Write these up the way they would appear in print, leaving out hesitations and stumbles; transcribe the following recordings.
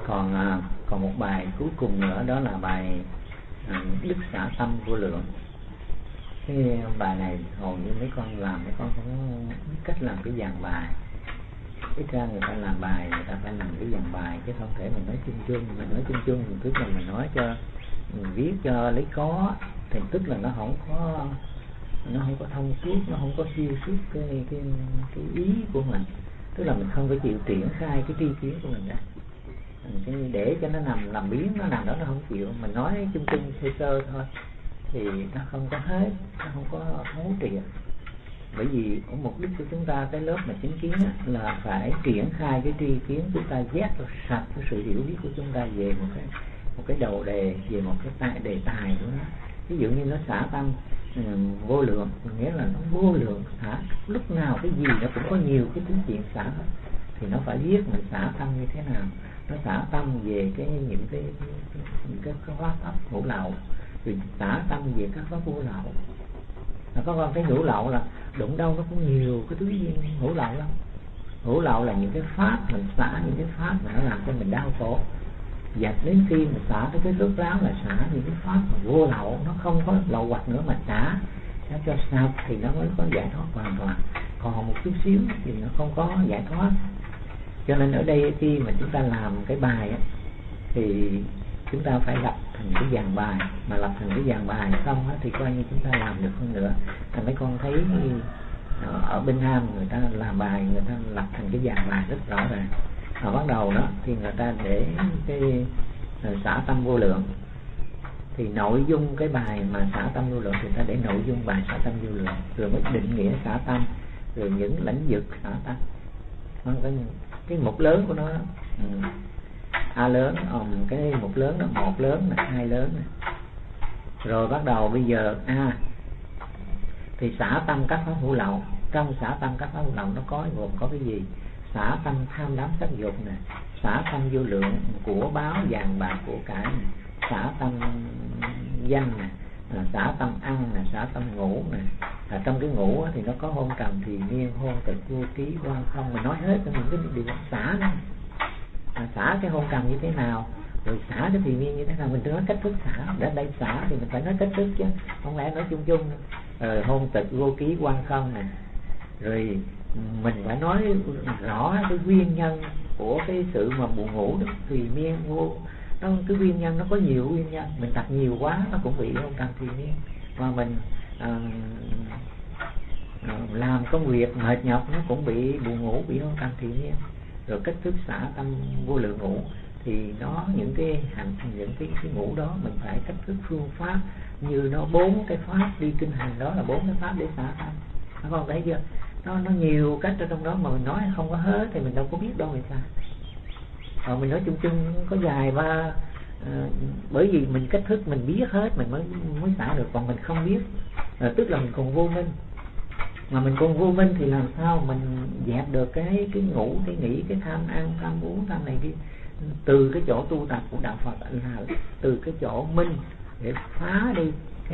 Còn một bài cuối cùng nữa, đó là bài đức xả tâm vô lượng. Cái bài này hầu như mấy con không biết cách làm cái dàn bài. Ít ra người ta làm bài, người ta phải làm cái dàn bài, chứ không thể mình nói chung chung. Mình nói chung chung tức là mình nói cho mình viết cho lấy có, thì tức là nó không có thông suốt, nó không có xuyên suốt cái ý của mình. Tức là mình không có chịu triển khai cái tri kiến của mình ra. Để cho nó làm biến, nó nằm đó nó không chịu. Mình nói chung chung sơ sơ thôi thì nó không có hết, nó không có thấu triệt. Bởi vì có mục đích của chúng ta cái lớp mà chánh kiến là phải triển khai cái tri kiến, chúng ta vét sạch cái sự hiểu biết của chúng ta về một cái đầu đề, về một cái đề tài của nó. Ví dụ như nó xả tâm vô lượng, nghĩa là nó vô lượng, xả lúc nào cái gì nó cũng có nhiều cái tính chuyện xả hết. Thì nó phải biết mình xả tâm như thế nào. Nó xả tâm về những cái hóa pháp hữu lậu, rồi xả tâm về các pháp vô lậu. Có cái hữu lậu là đụng đâu nó cũng nhiều cái thứ hữu lậu lắm. Hữu lậu là những cái pháp mình xả, những cái pháp mà nó làm cho mình đau khổ. Và đến khi mình xả tới cái rốt ráo là xả những cái pháp mà vô lậu, nó không có lậu hoặc nữa mà xả cho sao thì nó mới có giải thoát hoàn toàn. Còn một chút xíu thì nó không có giải thoát. Cho nên ở đây khi mà chúng ta làm cái bài á, thì chúng ta phải lập thành cái dàn bài. Mà lập thành cái dàn bài xong á, thì coi như chúng ta làm được hơn nữa. Thì mấy con thấy ở bên Nam người ta làm bài, người ta lập thành cái dàn bài rất rõ ràng. Bắt đầu đó thì người ta để cái xả tâm vô lượng, thì nội dung cái bài mà xả tâm vô lượng thì ta để nội dung bài xả tâm vô lượng, rồi mới định nghĩa xả tâm, rồi những lãnh vực xả tâm. Cái mục lớn của nó A lớn, cái mục lớn đó, một lớn nè, hai lớn nè. Rồi bắt đầu bây giờ thì xả tâm các pháp hữu lậu. Trong xả tâm các pháp hữu lậu nó gồm có cái gì? Xả tâm tham đắm sắc dục nè, xả tâm vô lượng của báo vàng bạc của cải nè, xả tâm danh nè, xả tâm ăn nè, xả tâm ngủ nè. Trong cái ngủ thì nó có hôn trầm thì miên, hôn tịch, vô ký, quan không. Mình nói hết những cái điều xả đó. Xả cái hôn trầm như thế nào, rồi xả cái thì miên như thế nào. Mình nói cách thức xả. Để đây xả thì mình phải nói cách thức chứ, không lẽ nói chung chung. Rồi hôn tịch, vô ký, quan không nè. Rồi mình phải nói rõ cái nguyên nhân của cái sự mà buồn ngủ đó, thì miên vô nó, cái nguyên nhân nó có nhiều nguyên nhân. Mình tập nhiều quá nó cũng bị hôn trầm thì miên. Mà mình làm công việc mệt nhọc nó cũng bị buồn ngủ, bị hôn trầm thì miên. Rồi cách thức xả tâm vô lượng ngủ thì nó những cái ngủ đó mình phải cách thức phương pháp, như nó 4 cái pháp đi kinh hành đó là 4 cái pháp để xả tâm. Nó con thấy chưa? Nó nhiều cách ở trong đó mà mình nói không có hết thì mình đâu có biết đâu người ta. Còn mình nói chung chung có dài ba, bởi vì mình cách thức mình biết hết mình mới xả được. Còn mình không biết tức là mình còn vô minh. Mà mình còn vô minh thì làm sao mình dẹp được cái ngủ, cái nghĩ, cái tham ăn, tham uống, tham này kia. Từ cái chỗ tu tập của đạo Phật là từ cái chỗ minh để phá đi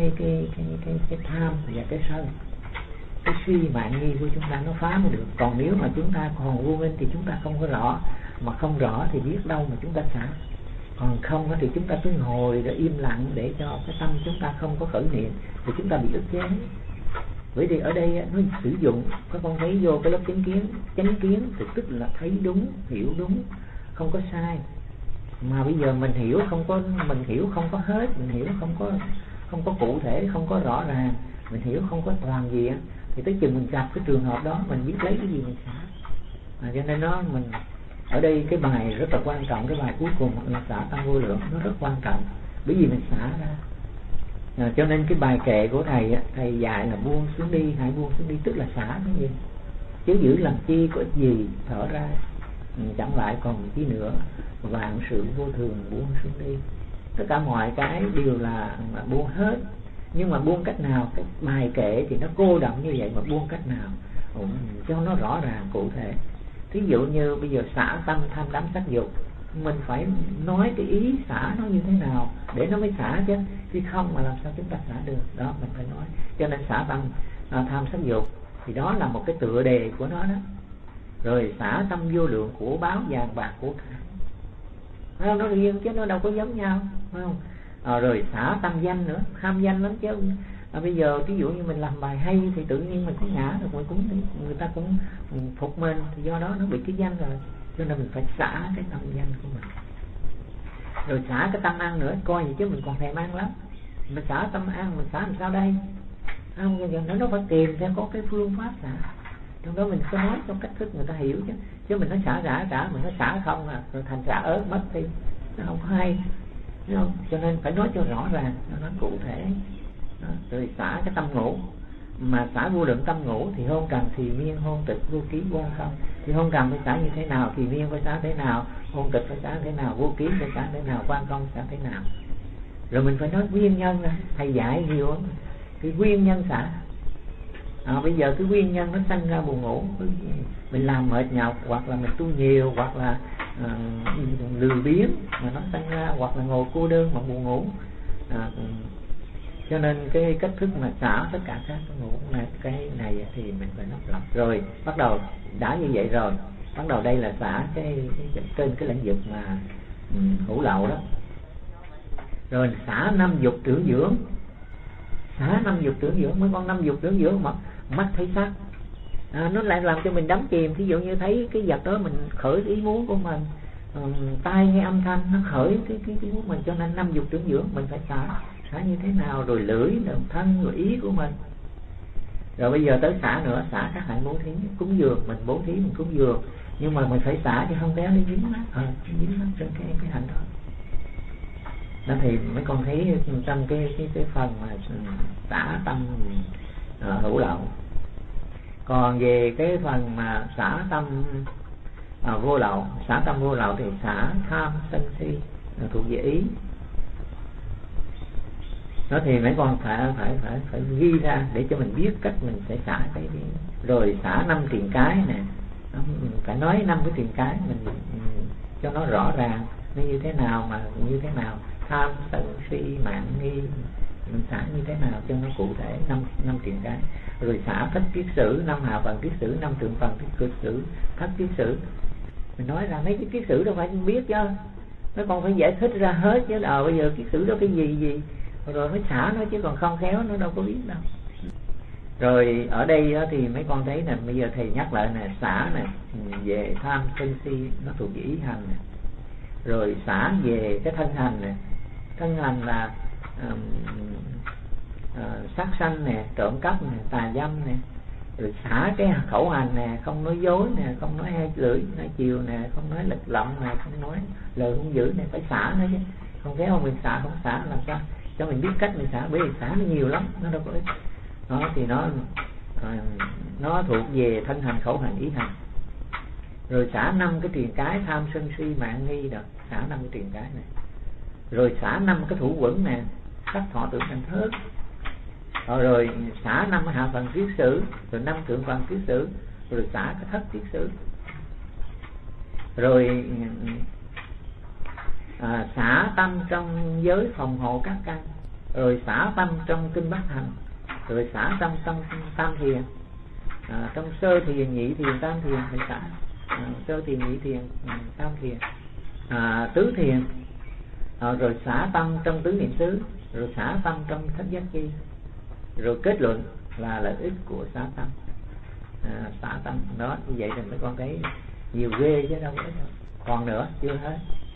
cái tham và cái sân, cái suy mạn nghi của chúng ta nó phá mới được. Còn nếu mà chúng ta còn vô minh thì chúng ta không có rõ, mà không rõ thì biết đâu mà chúng ta xả. Còn không thì chúng ta cứ ngồi để im lặng để cho cái tâm chúng ta không có khởi niệm thì chúng ta bị ức chế. Bởi vì ở đây nó sử dụng, các con thấy vô cái lớp chánh kiến thì tức là thấy đúng, hiểu đúng, không có sai. Mà bây giờ mình hiểu không có hết, mình hiểu không có cụ thể, không có rõ ràng, mình hiểu không có toàn diện, thì tới chừng mình gặp cái trường hợp đó mình biết lấy cái gì mình xả. Cho nên mình ở đây cái bài rất là quan trọng, cái bài cuối cùng là xả tâm vô lượng, nó rất quan trọng bởi vì mình xả ra. Cho nên cái bài kệ của thầy dạy là buông xuống đi, hãy buông xuống đi, tức là xả cái gì, chứ giữ làm chi có gì, thở ra chẳng lại còn chi nữa, vạn sự vô thường buông xuống đi. Tất cả mọi cái đều là buông hết. Nhưng mà buông cách nào? Cái bài kệ thì nó cô đọng như vậy, mà buông cách nào cho nó rõ ràng cụ thể. Thí dụ như bây giờ xả tâm tham đắm sắc dục, mình phải nói cái ý xả nó như thế nào để nó mới xả chứ không mà làm sao chúng ta xả được. Đó mình phải nói. Cho nên xả tâm tham sắc dục thì đó là một cái tựa đề của nó đó. Rồi xả tâm vô lượng của báo vàng bạc của cải, không? Nó riêng chứ nó đâu có giống nhau, phải không? Rồi xả tâm danh nữa, ham danh lắm chứ. Bây giờ ví dụ như mình làm bài hay thì tự nhiên mình cũng ngã được, người ta cũng phục mình, thì do đó nó bị cái danh rồi, cho nên mình phải xả cái tâm danh của mình. Rồi xả cái tâm ăn nữa, coi gì chứ mình còn thèm ăn lắm, mình xả tâm ăn, mình xả làm sao đây? Không, nó phải tìm theo có cái phương pháp xả, trong đó mình có nói trong cách thức người ta hiểu chứ mình nói xả rã mình nói xả không rồi thành xả ớt mất thì nó không hay, đúng không? Cho nên phải nói cho rõ ràng, nó cụ thể. Đó. Rồi xả cái tâm ngũ, mà xả vô lượng tâm ngũ thì hôn trần thì miên hôn tịch vô ký quan không. Thì hôn trần phải xả như thế nào, thì miên phải xả thế nào, hôn tịch phải xả thế nào, vô ký phải xả thế nào, quan không xả thế nào. Rồi mình phải nói nguyên nhân ra, thầy dạy nhiều lắm cái nguyên nhân xả. Bây giờ cái nguyên nhân nó sanh ra buồn ngủ, mình làm mệt nhọc, hoặc là mình tu nhiều, hoặc là lười biếng mà nó sanh ra, hoặc là ngồi cô đơn mà buồn ngủ. Cho nên cái cách thức mà xả tất cả các ngủ là cái này thì mình phải nắm lọc. Rồi bắt đầu đã như vậy rồi, bắt đầu đây là xả trên cái lĩnh vực mà hữu lậu đó. Rồi xả 5 dục trưởng dưỡng, xả 5 dục trưởng dưỡng. Mấy con 5 dục trưởng dưỡng mà mắt thấy sắc, nó lại làm cho mình đắm chìm. Thí dụ như thấy cái vật đó mình khởi ý muốn của mình, tai nghe âm thanh nó khởi cái muốn mình, cho nên 5 dục trưởng dưỡng mình phải xả như thế nào. Rồi lưỡi, rồi thân, rồi ý của mình. Rồi bây giờ tới xả nữa, xả các hạnh bố thí, cúng dường, mình bố thí mình cúng dường, nhưng mà mình phải xả chứ không kéo nó dính mắt, dính mắt trên cái hạnh đó. Đó thì mấy con thấy trong cái phần mà xả tâm hữu lậu. Còn về cái phần mà xả tâm vô lậu, xả tâm vô lậu thì xả tham sân si thuộc về ý. Đó thì mấy con phải ghi ra để cho mình biết cách mình sẽ xả cái gì. Rồi xả 5 triền cái nè, phải nói 5 cái triền cái mình cho nó rõ ràng nó như thế nào mà như thế nào. Tham sân si mạng nghi mình xả như thế nào cho nó cụ thể, 5 triền cái. Rồi xả thất kiết sử, 5 hạ phần kiết sử, 5 thượng phần kiết sử, thất kiết sử. Mình nói ra mấy cái kiết sử đâu phải biết chứ, nó còn phải giải thích ra hết chứ. Bây giờ kiết sử đó cái gì rồi mới xả nó, chứ còn không khéo nó đâu có biết đâu. Rồi ở đây thì mấy con thấy nè, bây giờ thầy nhắc lại nè, xả nè về tham sân si nó thuộc về ý hành nè. Rồi xả về cái thân hành nè, thân hành là sát sanh nè, trộm cắp nè, tà dâm nè. Rồi xả cái khẩu hành nè, không nói dối nè, không nói hai lưỡi nói chiều nè, không nói lịch lậm nè, không nói lời hung dữ nè, phải xả nó chứ. Không khéo mình xả không xả làm sao cho mình biết cách mình xả, bởi vì xả nó nhiều lắm, nó đâu có ít. Đó thì nó thuộc về thân hành, khẩu hành, ý hành. Rồi xả 5 cái triền cái, tham sân si mạng nghi đó, xả 5 cái triền cái này. Rồi xả 5 cái thủ quẩn nè, sắc thọ tưởng hành thức. Rồi xả 5 hạ phần kiết sử, rồi 5 thượng phần kiết sử, rồi xả cái thất kiết sử. Rồi xả tâm trong giới phòng hộ các căn. Rồi xả tâm trong kinh bát hành. Rồi xả tâm trong tam thiền, trong sơ thiền, nhị thiền, tam thiền phải xả. Sơ thiền, nhị thiền, tam thiền, tứ thiền. Rồi xả tâm trong tứ niệm xứ. Rồi xả tâm trong thất giác chi. Rồi kết luận là lợi ích của xả tâm. Xả tâm đó, như vậy thì mấy con thấy nhiều ghê chứ đâu có ít đâu. Còn nữa chưa hết.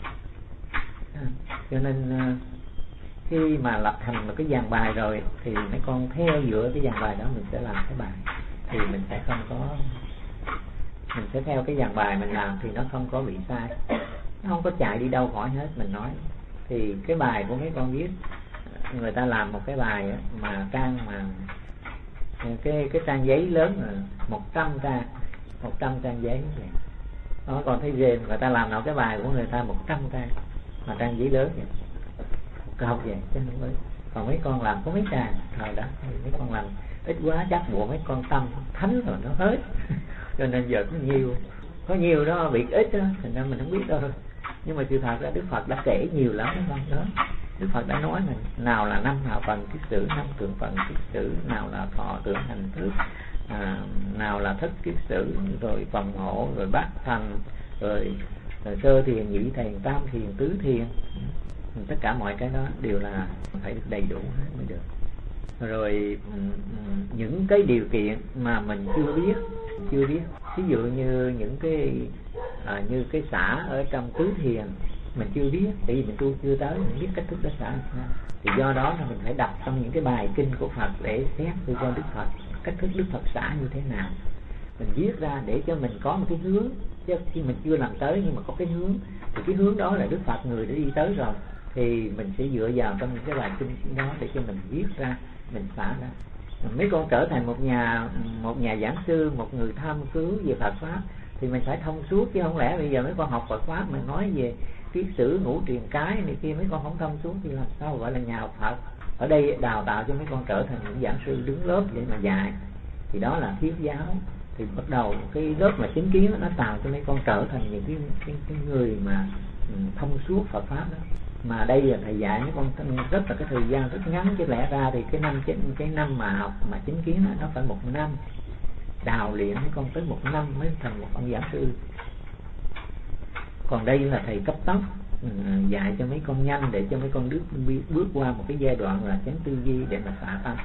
Cho nên khi mà lập thành một cái dàn bài rồi thì mấy con theo dựa cái dàn bài đó mình sẽ làm cái bài, thì mình sẽ không có, mình sẽ theo cái dàn bài mình làm thì nó không có bị sai, nó không có chạy đi đâu khỏi hết. Mình nói thì cái bài của mấy con viết, người ta làm một cái bài mà trang mà cái trang giấy lớn là 100 trang giấy vậy. Đó, còn thấy ghê, người ta làm nào cái bài của người ta 100 trang mà trang giấy lớn vậy, câu vậy chứ không có. Còn mấy con làm có mấy trang rồi đó, mấy con làm ít quá chắc bộ mấy con tâm thánh rồi nó hết cho nên giờ có nhiều đó bị ít đó, thành ra mình không biết đâu. Nhưng mà sự thật ra Đức Phật đã kể nhiều lắm đó. Đức Phật đã nói mình nào là 5 hạ phần kiết sử, 5 thượng phần kiết sử, nào là thọ tưởng hành thức, nào là thất kiết sử, rồi phòng hộ, rồi bát thành, rồi sơ thiền, nhị thiền, tam thiền, tứ thiền, tất cả mọi cái đó đều là phải được đầy đủ mới được. Rồi những cái điều kiện mà mình chưa biết, ví dụ như những cái như cái xả ở trong tứ thiền mình chưa biết, tại vì mình tu chưa tới, mình biết cách thức đó xả thì do đó là mình phải đọc trong những cái bài kinh của Phật để xét từ con Đức Phật, cách thức Đức Phật xả như thế nào, mình viết ra để cho mình có một cái hướng. Chứ khi mình chưa làm tới nhưng mà có cái hướng, thì cái hướng đó là Đức Phật người đã đi tới rồi, thì mình sẽ dựa vào trong những cái bài kinh đó để cho mình viết ra, mình xả ra. Mấy con trở thành một nhà giảng sư, một người tham cứu về Phật pháp thì mình phải thông suốt, chứ không lẽ bây giờ mấy con học Phật pháp mình nói về kiết sử, ngũ truyền cái này kia, mấy con không thông suốt thì làm sao gọi là nhà học Phật. Ở đây đào tạo cho mấy con trở thành những giảng sư đứng lớp để mà dạy, thì đó là thuyết giáo. Thì bắt đầu cái lớp mà chính kiến nó tạo cho mấy con trở thành những cái người mà thông suốt Phật pháp đó. Mà đây là thầy dạy mấy con rất là cái thời gian rất ngắn, chứ lẽ ra thì cái năm mà học mà chính kiến đó, nó phải 1 năm đào luyện mấy con tới 1 năm mới thành một ông giảng sư. Còn đây là thầy cấp tốc dạy cho mấy con nhanh để cho mấy con bước qua một cái giai đoạn là chánh tư duy để mà xả tâm,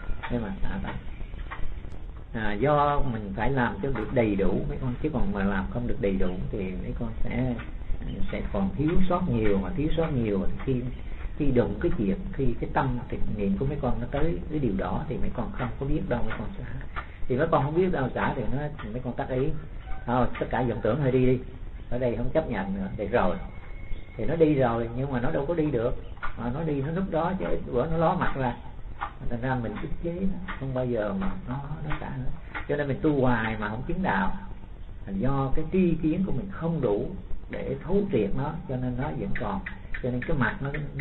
do mình phải làm cho được đầy đủ mấy con, chứ còn mà làm không được đầy đủ thì mấy con sẽ còn thiếu sót nhiều, khi đụng cái chuyện, khi cái tâm thực niệm của mấy con nó tới cái điều đó thì mấy con không có biết đâu mấy con xả. Thì mấy con không biết đâu xả thì mấy con tắt ý thôi, tất cả vọng tưởng hơi đi ở đây không chấp nhận nữa, để rồi thì nó đi rồi, nhưng mà nó đâu có đi được, mà nó đi nó lúc đó chứ bữa nó ló mặt ra, thành ra mình ức chế nó, không bao giờ mà nó xả nữa. Cho nên mình tu hoài mà không chứng đạo là do cái tri kiến của mình không đủ để thấu triệt nó, cho nên nó vẫn còn. Cho nên cái mặt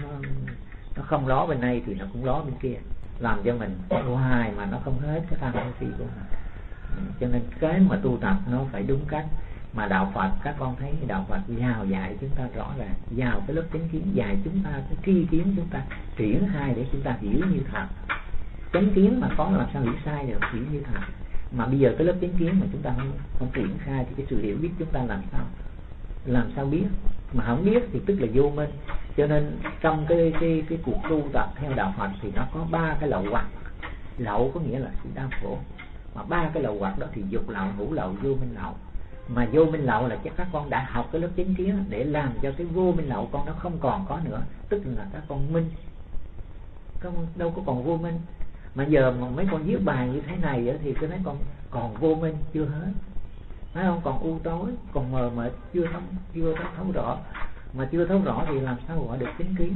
nó không ló bên này thì nó cũng ló bên kia, làm cho mình hoài mà nó không hết cái tham sân si của mình. Cho nên cái mà tu tập nó phải đúng cách. Mà đạo Phật, các con thấy đạo Phật vào dạy chúng ta rõ ràng, vào cái lớp chánh kiến dạy chúng ta cái tri kiến, chúng ta triển khai để chúng ta hiểu như thật. Chánh kiến mà có làm sao hiểu sai được, hiểu như thật. Mà bây giờ cái lớp chánh kiến mà chúng ta không triển khai thì cái sự hiểu biết chúng ta làm sao biết. Mà không biết thì tức là vô minh. Cho nên trong cái cuộc tu tập theo đạo Phật thì nó có 3 cái lậu hoặc. Lậu có nghĩa là sự đau khổ, mà 3 cái lậu hoặc đó thì dục lậu, hữu lậu, vô minh lậu. Mà vô minh lậu là chắc các con đã học cái lớp chánh kiến để làm cho cái vô minh lậu con nó không còn có nữa, tức là các con minh, con đâu có còn vô minh. Mà giờ mà mấy con viết bài như thế này thì cái mấy con còn vô minh chưa hết, phải không? Còn u tối, còn mờ mịt, chưa thấu rõ. Mà chưa thấu rõ thì làm sao gọi được chánh kiến?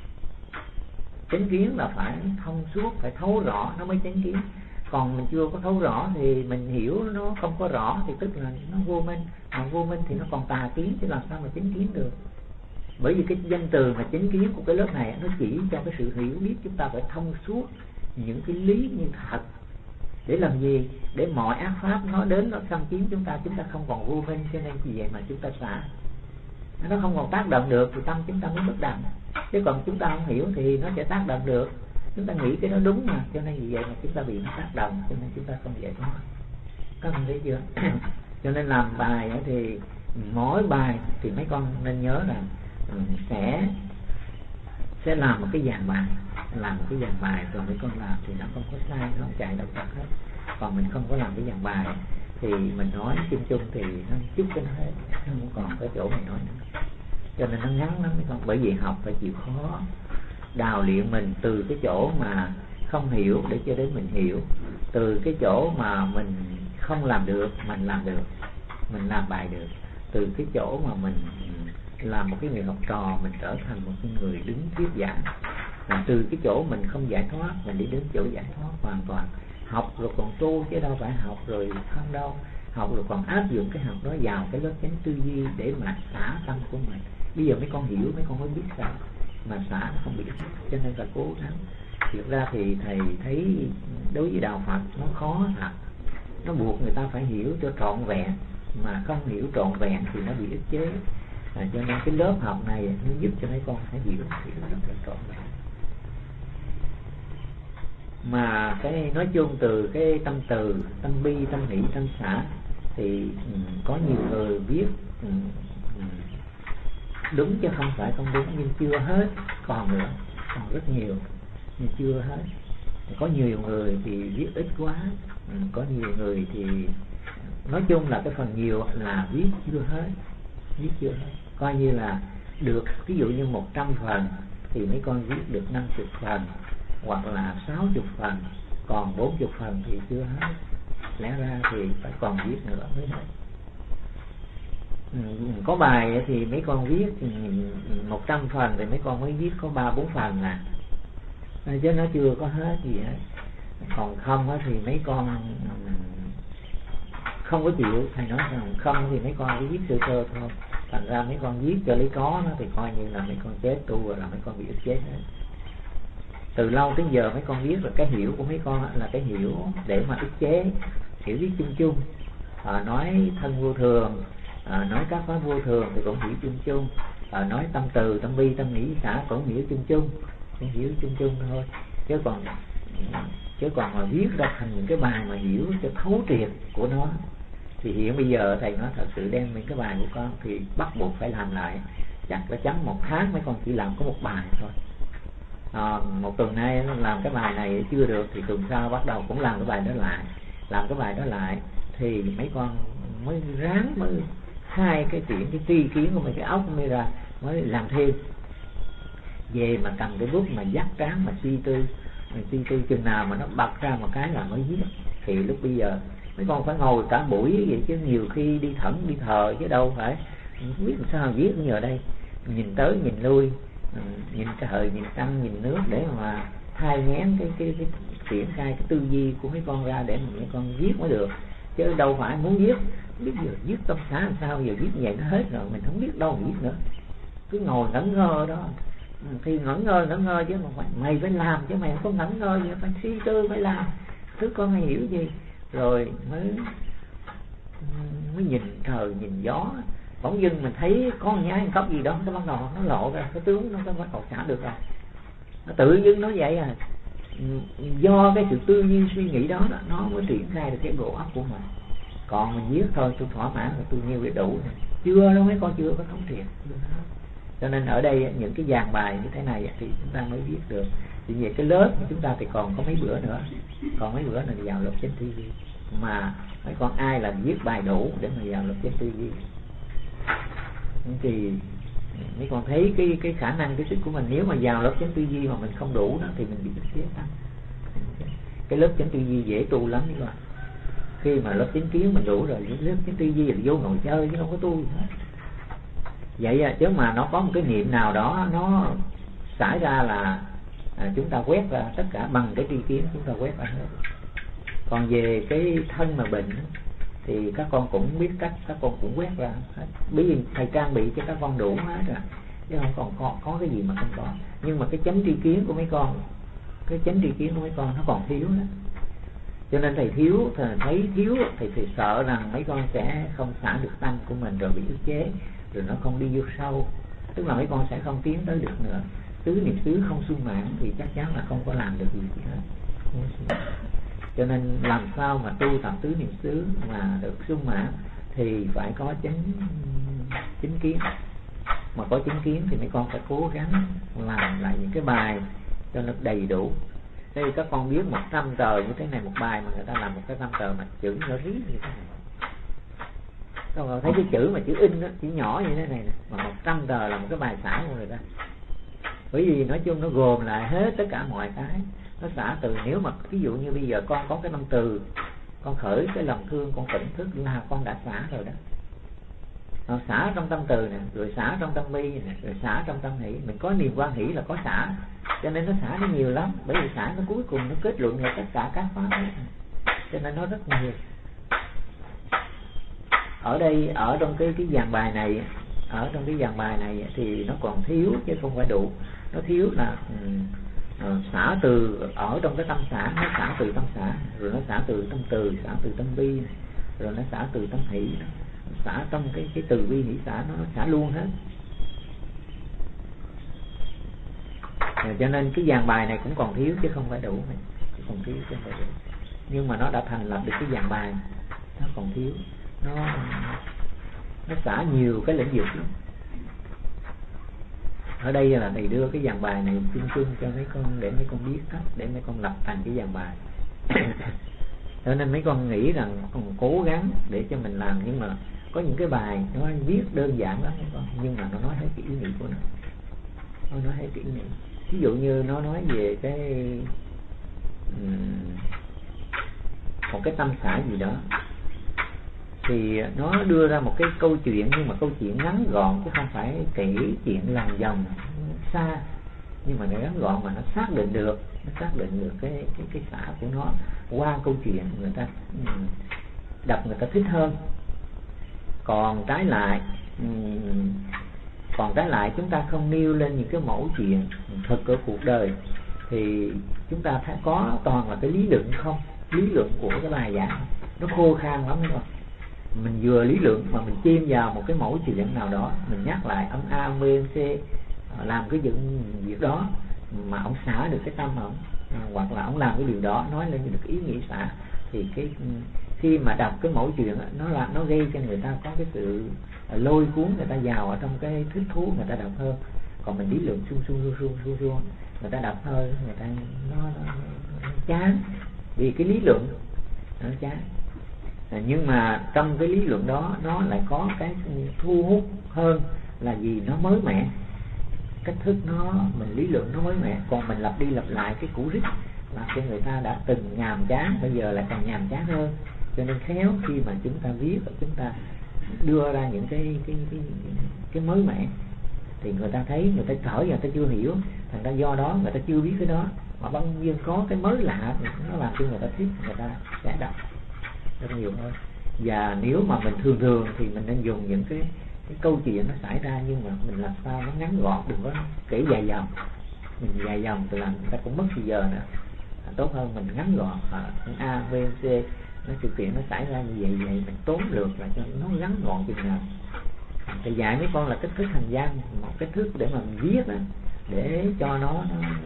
Chánh kiến là phải thông suốt, phải thấu rõ nó mới chánh kiến. Còn mình chưa có thấu rõ thì mình hiểu nó không có rõ thì tức là nó vô minh. Mà vô minh thì nó còn tà kiến, chứ làm sao mà chánh kiến được? Bởi vì cái danh từ mà chánh kiến của cái lớp này nó chỉ cho cái sự hiểu biết chúng ta phải thông suốt những cái lý như thật. Để làm gì? Để mọi ác pháp nó đến nó xâm chiếm chúng ta không còn vô minh. Cho nên vì vậy mà chúng ta xả, nó không còn tác động được thì tâm chúng ta mới bất động. Chứ còn chúng ta không hiểu thì nó sẽ tác động được. Chúng ta nghĩ cái đó đúng mà, cho nên vì vậy mà chúng ta bị nó tác động, cho nên chúng ta không giải thoát. Các bạn thấy chưa? Cho nên làm bài thì mỗi bài thì mấy con nên nhớ rằng sẽ làm một cái dàn bài, rồi mấy con làm thì nó không có sai, nó không chạy đâu hết. Còn mình không có làm cái dàn bài thì mình nói chung thì nó chút cái nó hết, nó không còn cái chỗ mình nói nữa. Cho nên nó ngắn lắm mấy con, bởi vì học phải chịu khó đào luyện mình từ cái chỗ mà không hiểu để cho đến mình hiểu, từ cái chỗ mà mình không làm được mình làm được, mình làm bài được, từ cái chỗ mà mình làm một cái người học trò mình trở thành một cái người đứng thuyết giảng, và từ cái chỗ mình không giải thoát mình đi đến chỗ giải thoát hoàn toàn. Học rồi còn tu chứ đâu phải học rồi không đâu, học rồi còn áp dụng cái học đó vào cái lớp chánh tư duy để mà xả tâm của mình. Bây giờ mấy con hiểu, mấy con mới biết sao mà xả nó không bị đứt. Cho nên là cố gắng. Thực ra thì thầy thấy đối với đạo Phật nó khó thật, nó buộc người ta phải hiểu cho trọn vẹn, mà không hiểu trọn vẹn thì nó bị ức chế. Cho nên cái lớp học này nó giúp cho mấy con phải hiểu trọn vẹn. Mà cái nói chung từ cái tâm từ, tâm bi, tâm hỷ, tâm xả thì có nhiều người viết đúng chứ không phải không đúng, nhưng chưa hết, còn nữa, còn rất nhiều nhưng chưa hết. Có nhiều người thì viết ít quá, có nhiều người thì nói chung là cái phần nhiều là viết chưa hết, coi như là được, ví dụ như 100 phần thì mấy con viết được 50 phần hoặc là 60 phần, còn 40 phần thì chưa hết. Lẽ ra thì phải còn viết nữa mới hết. Có bài thì mấy con viết 100 phần thì mấy con mới viết có 3-4 phần chứ nó chưa có hết gì hết. Còn không thì mấy con không có chịu, thành nói rằng không thì mấy con viết sơ sơ thôi, thành ra mấy con viết cho lấy có nó thì coi như là mấy con chết tu rồi, là mấy con bị ức chết hết. Từ lâu tới giờ mấy con viết là cái hiểu của mấy con là cái hiểu để mà ức chế, hiểu viết chung chung, nói thân vô thường, nói các pháp vô thường thì cũng hiểu chung chung, nói tâm từ, tâm bi, tâm nghĩ, xả cũng hiểu chung chung, hiểu chung chung thôi. Chứ còn mà viết ra thành những cái bài mà hiểu cho thấu triệt của nó thì hiện bây giờ thầy nói thật sự đem những cái bài của con thì bắt buộc phải làm lại, chắc là chấm 1 tháng mấy con chỉ làm có 1 bài thôi. Một tuần nay làm cái bài này chưa được thì tuần sau bắt đầu cũng làm cái bài đó lại, làm cái bài đó lại thì mấy con mới ráng mới khai cái chuyện, cái tri kiến của mấy cái óc mới ra, mới làm thêm về mà cầm cái bút mà dắt trán mà suy tư chừng nào mà nó bật ra một cái là mới viết. Thì lúc bây giờ mấy con phải ngồi cả buổi vậy chứ, nhiều khi đi thẫn đi thờ chứ đâu phải không biết làm sao viết. Nhờ đây nhìn tới nhìn lui, nhìn trời nhìn trăng nhìn nước để mà thai nghén cái triển khai cái tư duy của mấy con ra để mà mấy con viết mới được, chứ đâu phải muốn viết biết giờ viết tâm xá làm sao, giờ viết vậy nó hết rồi mình không biết đâu mà viết nữa, cứ ngồi ngẩn ngơ đó. Thì ngẩn ngơ chứ mà mày phải làm, chứ mày không có ngẩn ngơ gì, phải suy tư phải làm, thứ con hay hiểu gì rồi mới nhìn trời nhìn gió. Bỗng dưng mình thấy có một nhái cốc gì đó, nó bắt đầu nó lộ ra cái tướng, nó bắt đầu xả được rồi, nó tự dưng nó vậy à. Do cái sự tư duy suy nghĩ đó nó mới triển khai được cái bộ óc của mình. Còn mình viết thôi tôi thỏa mãn rồi, tôi nhiêu vậy đủ rồi. Chưa đâu, mấy con chưa có thấu triệt. Cho nên ở đây những cái dàn bài như thế này thì chúng ta mới viết được. Thì về cái lớp của chúng ta thì còn có mấy bữa nữa, còn mấy bữa này vào lớp chánh tư duy, mà mấy con ai là viết bài đủ để mà vào lớp chánh tư duy thì mấy con thấy cái khả năng cái sức của mình, nếu mà vào lớp chánh tư duy mà mình không đủ đó thì mình bị ức chế tăng. Cái lớp chánh tư duy dễ tu lắm các bạn. Khi mà lớp chánh kiến mình đủ rồi, lớp chánh tư duy là vô ngồi chơi chứ không có tu gì hết. Vậy chứ mà nó có một cái niệm nào đó nó xảy ra là chúng ta quét ra tất cả bằng cái tri kiến, chúng ta quét ra hết. Còn về cái thân mà bệnh thì các con cũng biết cách, các con cũng quét ra hết. Bởi vì thầy trang bị cho các con đủ hết rồi, chứ không còn có cái gì mà không có. Nhưng mà cái chánh tri kiến của mấy con, cái chánh tri kiến của mấy con nó còn thiếu đó. Cho nên thầy thiếu, thầy thấy thiếu thì sợ rằng mấy con sẽ không xả được tâm của mình rồi bị ức chế, rồi nó không đi vô sâu, tức là mấy con sẽ không tiến tới được nữa. Tứ niệm xứ không sung mãn thì chắc chắn là không có làm được gì hết. Cho nên làm sao mà tu tập tứ niệm xứ mà được sung mãn thì phải có chính kiến. Mà có chính kiến thì mấy con phải cố gắng làm lại những cái bài cho nó đầy đủ. Đây các con biết 100 tờ như thế này, một bài mà người ta làm 100 tờ mà chữ nó rí như thế này. Các con thấy cái chữ mà chữ in đó, chữ nhỏ như thế này nè, mà 100 tờ là một cái bài xả của người ta. Bởi vì nói chung nó gồm lại hết tất cả mọi cái. Nó xả từ, nếu mà ví dụ như bây giờ con có cái năm từ, con khởi cái lòng thương, con tỉnh thức là con đã xả rồi đó. Nó xả trong tâm từ nè, rồi xả trong tâm bi nè, rồi xả trong tâm hỷ. Mình có niềm quan hỷ là có xả, cho nên nó xả nó nhiều lắm. Bởi vì xả nó cuối cùng nó kết luận là tất cả các pháp ấy. Cho nên nó rất nhiều. Ở đây, ở trong cái dàn bài này, ở trong cái dàn bài này thì nó còn thiếu chứ không phải đủ. Nó thiếu là xả từ ở trong cái tâm xả, nó xả từ tâm xả, rồi nó xả từ tâm từ, xả từ tâm bi, rồi nó xả từ tâm hỷ, xả trong cái từ bi hỷ xả, nó xả luôn hết. Cho nên cái dàn bài này cũng còn thiếu chứ không phải đủ, còn thiếu chứ không phải đủ. Nhưng mà nó đã thành lập được cái dàn bài, nó còn thiếu, nó xả nhiều cái lĩnh vực lắm. Ở đây là thầy đưa cái dàn bài này chung chung cho mấy con, để mấy con biết cách để mấy con lập thành cái dàn bài. Cho nên mấy con nghĩ rằng con cố gắng để cho mình làm, nhưng mà có những cái bài nó viết đơn giản lắm mấy con, nhưng mà nó nói hết cái ý nghĩa của nó nói hết cái ý nghĩa. Ví dụ như nó nói về cái một cái tâm xã gì đó, thì nó đưa ra một cái câu chuyện, nhưng mà câu chuyện ngắn gọn, chứ không phải kể chuyện lòng vòng xa, nhưng mà nó ngắn gọn mà nó xác định được cái xã của nó qua câu chuyện, người ta đọc người ta thích hơn. Còn trái lại chúng ta không nêu lên những cái mẫu chuyện thực ở cuộc đời, thì chúng ta thấy có toàn là cái lý luận không, lý luận của cái bài giảng nó khô khan lắm rồi. Mình vừa lý luận mà mình chêm vào một cái mẫu chuyện nào đó, mình nhắc lại ông A, ông B, ông C làm cái việc đó mà ông xả được cái tâm ông, hoặc là ông làm cái điều đó nói lên được ý nghĩa xả, thì cái khi mà đọc cái mẫu chuyện nó gây cho người ta có cái sự lôi cuốn người ta vào ở trong cái thích thú, người ta đọc hơn. Còn mình lý luận suông người ta đọc hơi, người ta nó chán, vì cái lý luận nó chán. Nhưng mà trong cái lý luận đó nó lại có cái thu hút hơn là gì, nó mới mẻ, cách thức mình lý luận nó mới mẻ. Còn mình lặp đi lặp lại cái cũ rích làm cho người ta đã từng nhàm chán, bây giờ lại càng nhàm chán hơn. Cho nên khéo khi mà chúng ta viết, chúng ta đưa ra những cái mới mẻ, thì người ta thấy, người ta thở người ta chưa hiểu, thành ra do đó người ta chưa biết cái đó, mà bao nhiêu có cái mới lạ thì nó làm cho người ta thích, người ta sẽ đọc rất nhiều hơn. Và nếu mà mình thường thì mình nên dùng những cái câu chuyện nó xảy ra, nhưng mà mình làm sao nó ngắn gọn, đừng có kể dài dòng. Mình dài dòng thì làm người ta cũng mất thời giờ nữa. Tốt hơn mình ngắn gọn, A, B, C, nó sự kiện nó xảy ra như vậy mình tốn lược là cho nó ngắn gọn chừng nào. Thì dạy mấy con là cách thức hành văn, một cách thức để mà mình viết đó, để cho nó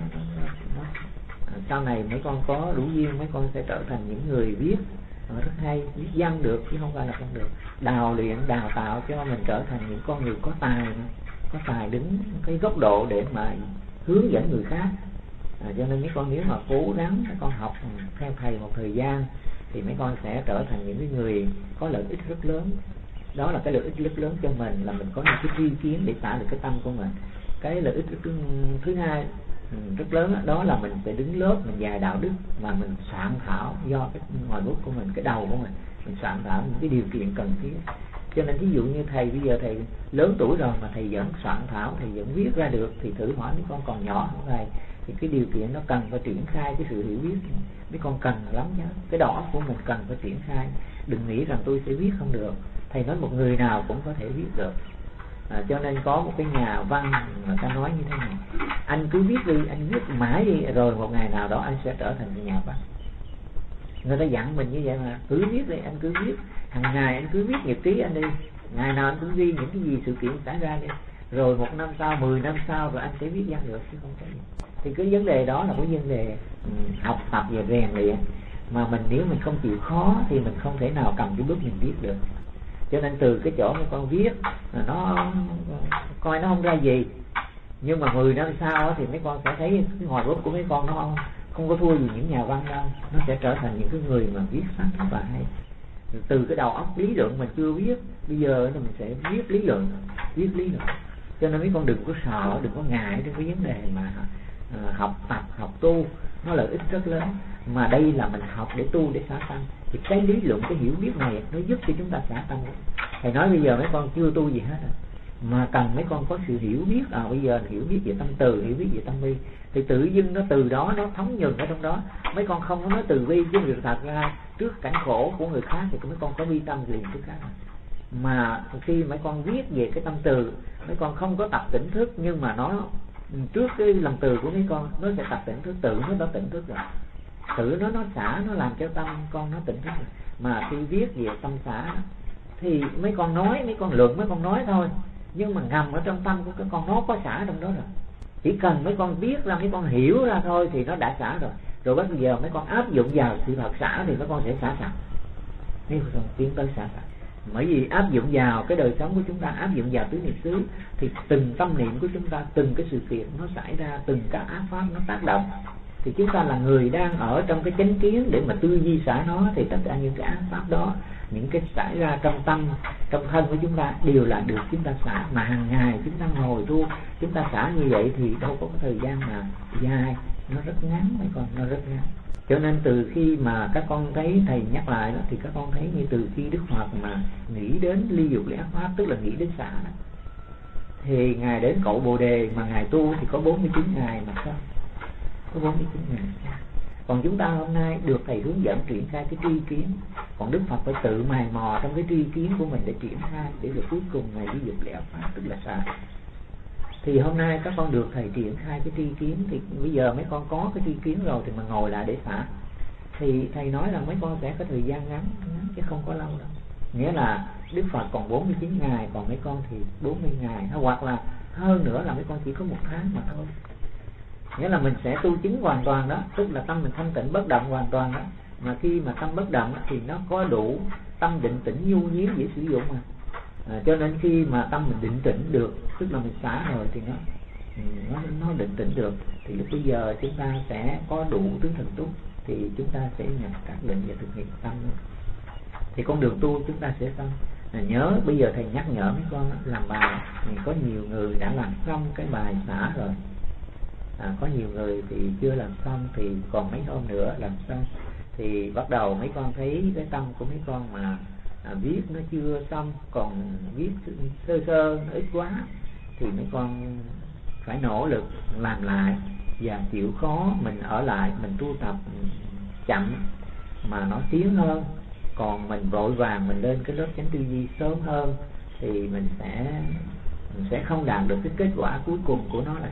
sau này mấy con có đủ duyên, mấy con sẽ trở thành những người viết rất hay, viết văn được chứ không phải là không được. Đào tạo cho mình trở thành những con người có tài đứng cái góc độ để mà hướng dẫn người khác. Cho nên mấy con nếu mà cố gắng mấy con học theo thầy một thời gian thì mấy con sẽ trở thành những cái người có lợi ích rất lớn. Đó là cái lợi ích rất lớn cho mình, là mình có những cái tri kiến để xả được cái tâm của mình. Cái lợi ích thứ hai rất lớn đó là mình phải đứng lớp, mình dạy đạo đức mà mình soạn thảo do cái ngòi bút của mình, cái đầu của mình soạn thảo những cái điều kiện cần thiết. Cho nên ví dụ như thầy bây giờ thầy lớn tuổi rồi mà thầy vẫn soạn thảo, thầy vẫn viết ra được, thì thử hỏi mấy con còn nhỏ hơn thầy, thì cái điều kiện nó cần phải triển khai cái sự hiểu biết. Mấy con cần lắm nhá, cái đầu óc của mình cần phải triển khai. Đừng nghĩ rằng tôi sẽ viết không được. Thầy nói một người nào cũng có thể viết được. Cho nên có một cái nhà văn người ta nói như thế này: anh cứ viết đi, anh viết mãi đi, rồi một ngày nào đó anh sẽ trở thành một nhà văn. Người ta dặn mình như vậy mà, cứ viết đi, anh cứ viết hàng ngày, anh cứ viết nhật ký anh đi, ngày nào anh cũng ghi những cái gì sự kiện xảy ra đi, rồi 1 năm sau, 10 năm sau rồi anh sẽ viết văn được, chứ không có gì. Thì cái vấn đề đó là cái vấn đề học tập và rèn luyện, mà nếu mình không chịu khó thì mình không thể nào cầm cái bút mình viết được. Cho nên từ cái chỗ mấy con viết nó coi nó không ra gì, nhưng mà 10 năm sau thì mấy con sẽ thấy cái ngòi bút của mấy con nó không có thua gì những nhà văn đâu. Nó sẽ trở thành những cái người mà viết sách rất là hay. Từ cái đầu óc lý luận mình chưa viết, bây giờ mình sẽ viết lý luận. Cho nên mấy con đừng có sợ, đừng có ngại đến cái vấn đề mà học tập, học tu, nó lợi ích rất lớn. Mà đây là mình học để tu, để xả tâm, thì cái lý luận, cái hiểu biết này nó giúp cho chúng ta xả tâm. Thầy nói bây giờ mấy con chưa tu gì hết, mà cần mấy con có sự hiểu biết. Bây giờ hiểu biết về tâm từ, hiểu biết về tâm vi, thì tự dưng nó từ đó nó thấm nhuần ở trong đó. Mấy con không có nói từ vi, chứ việc thật ra trước cảnh khổ của người khác thì mấy con có vi tâm liền trước khác. Mà khi mấy con viết về cái tâm từ, mấy con không có tập tỉnh thức, nhưng mà nó trước cái lòng từ của mấy con nó sẽ tập tỉnh thức, tự nó tỉnh thức rồi, tự nó xả, nó làm cho tâm con nó tỉnh thức rồi. Mà khi viết về tâm xả thì mấy con nói, mấy con luận, mấy con nói thôi, nhưng mà ngầm ở trong tâm của các con nó có xả trong đó rồi. Chỉ cần mấy con biết ra, mấy con hiểu ra thôi thì nó đã xả rồi. Rồi bây giờ mấy con áp dụng vào sự thật xả thì mấy con sẽ xả sạch, nếu con tiến tới xả sạch. Bởi vì áp dụng vào cái đời sống của chúng ta, áp dụng vào tứ niệm xứ, thì từng tâm niệm của chúng ta, từng cái sự kiện nó xảy ra, từng các ác pháp nó tác động, thì chúng ta là người đang ở trong cái chánh kiến để mà tư duy xả nó, thì tất cả những cái ác pháp đó, những cái xảy ra trong tâm, trong thân của chúng ta đều là được chúng ta xả. Mà hàng ngày chúng ta ngồi tu, chúng ta xả như vậy thì đâu có thời gian mà dài, nó rất ngắn mấy con, nó rất ngắn. Cho nên từ khi mà các con thấy thầy nhắc lại đó, thì các con thấy như từ khi Đức Phật mà nghĩ đến ly dục ly ác pháp, tức là nghĩ đến xả đó, thì ngài đến cội Bồ Đề mà ngài tu thì có 49 ngày mà sao? Có 49 ngày. Còn chúng ta hôm nay được thầy hướng dẫn triển khai cái tri kiến, còn Đức Phật phải tự mày mò trong cái tri kiến của mình để triển khai, để rồi cuối cùng ngài ly dục ly ác pháp, tức là xả. Thì hôm nay các con được thầy triển khai cái tri kiến, thì bây giờ mấy con có cái tri kiến rồi thì mà ngồi lại để xả, thì thầy nói là mấy con sẽ có thời gian ngắn chứ không có lâu đâu. Nghĩa là Đức Phật còn 49 ngày, còn mấy con thì 40 ngày, hoặc là hơn nữa là mấy con chỉ có 1 tháng mà thôi. Nghĩa là mình sẽ tu chứng hoàn toàn đó, tức là tâm mình thanh tịnh bất động hoàn toàn đó. Mà khi mà tâm bất động thì nó có đủ tâm định tĩnh nhu nhiếm dễ sử dụng mà. Cho nên khi mà tâm mình định tĩnh được, tức là mình xả rồi thì nó định tĩnh được, thì lúc bây giờ chúng ta sẽ có đủ tướng thần túc, thì chúng ta sẽ nhập các định và thực hiện tâm. Thì con đường tu chúng ta sẽ xong. Nhớ bây giờ thầy nhắc nhở mấy con làm bài, thì có nhiều người đã làm xong cái bài xả rồi, có nhiều người thì chưa làm xong, thì còn mấy hôm nữa làm xong. Thì bắt đầu mấy con thấy cái tâm của mấy con mà viết nó chưa xong, còn viết sơ sơ nó ít quá, thì mấy con phải nỗ lực làm lại và chịu khó mình ở lại, mình tu tập chậm mà nó tiến hơn. Còn mình vội vàng mình lên cái lớp chánh tư duy sớm hơn thì mình sẽ không đạt được cái kết quả cuối cùng của nó là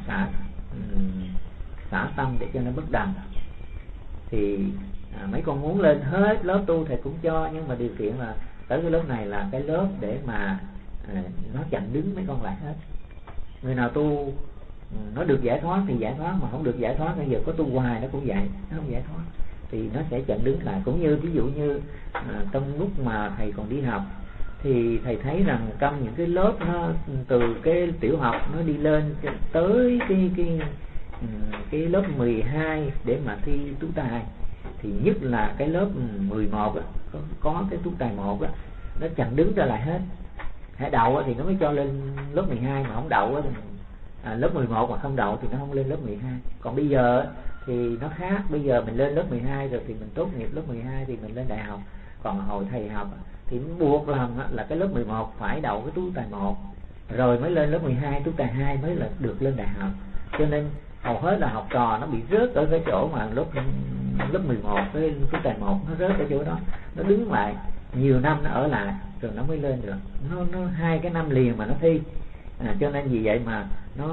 xả tâm để cho nó bất động. Thì mấy con muốn lên hết lớp tu thầy cũng cho, nhưng mà điều kiện là tới cái lớp này là cái lớp để mà nó chặn đứng mấy con lại hết. Người nào tu nó được giải thoát thì giải thoát, mà không được giải thoát bây giờ có tu hoài nó cũng vậy, nó không giải thoát thì nó sẽ chặn đứng lại. Cũng như ví dụ như trong lúc mà thầy còn đi học thì thầy thấy rằng trong những cái lớp nó từ cái tiểu học nó đi lên tới cái lớp 12 để mà thi tú tài, thì nhất là cái lớp 11 có cái tú tài 1 nó chặn đứng trở lại hết. Hãy đậu thì nó mới cho lên lớp 12, mà không đậu lớp 11 mà không đậu thì nó không lên lớp 12. Còn bây giờ thì nó khác, bây giờ mình lên lớp 12 rồi thì mình tốt nghiệp lớp 12 thì mình lên đại học. Còn hồi thầy học thì buộc lòng là cái lớp 11 phải đậu cái tú tài 1 rồi mới lên lớp 12, tú tài 2 mới là được lên đại học. Cho nên hầu hết là học trò nó bị rớt ở cái chỗ mà lớp 11 cái tú tài 1 nó rớt ở chỗ đó, nó đứng lại nhiều năm nó ở lại rồi nó mới lên được. Nó 2 cái năm liền mà nó thi. Cho nên vì vậy mà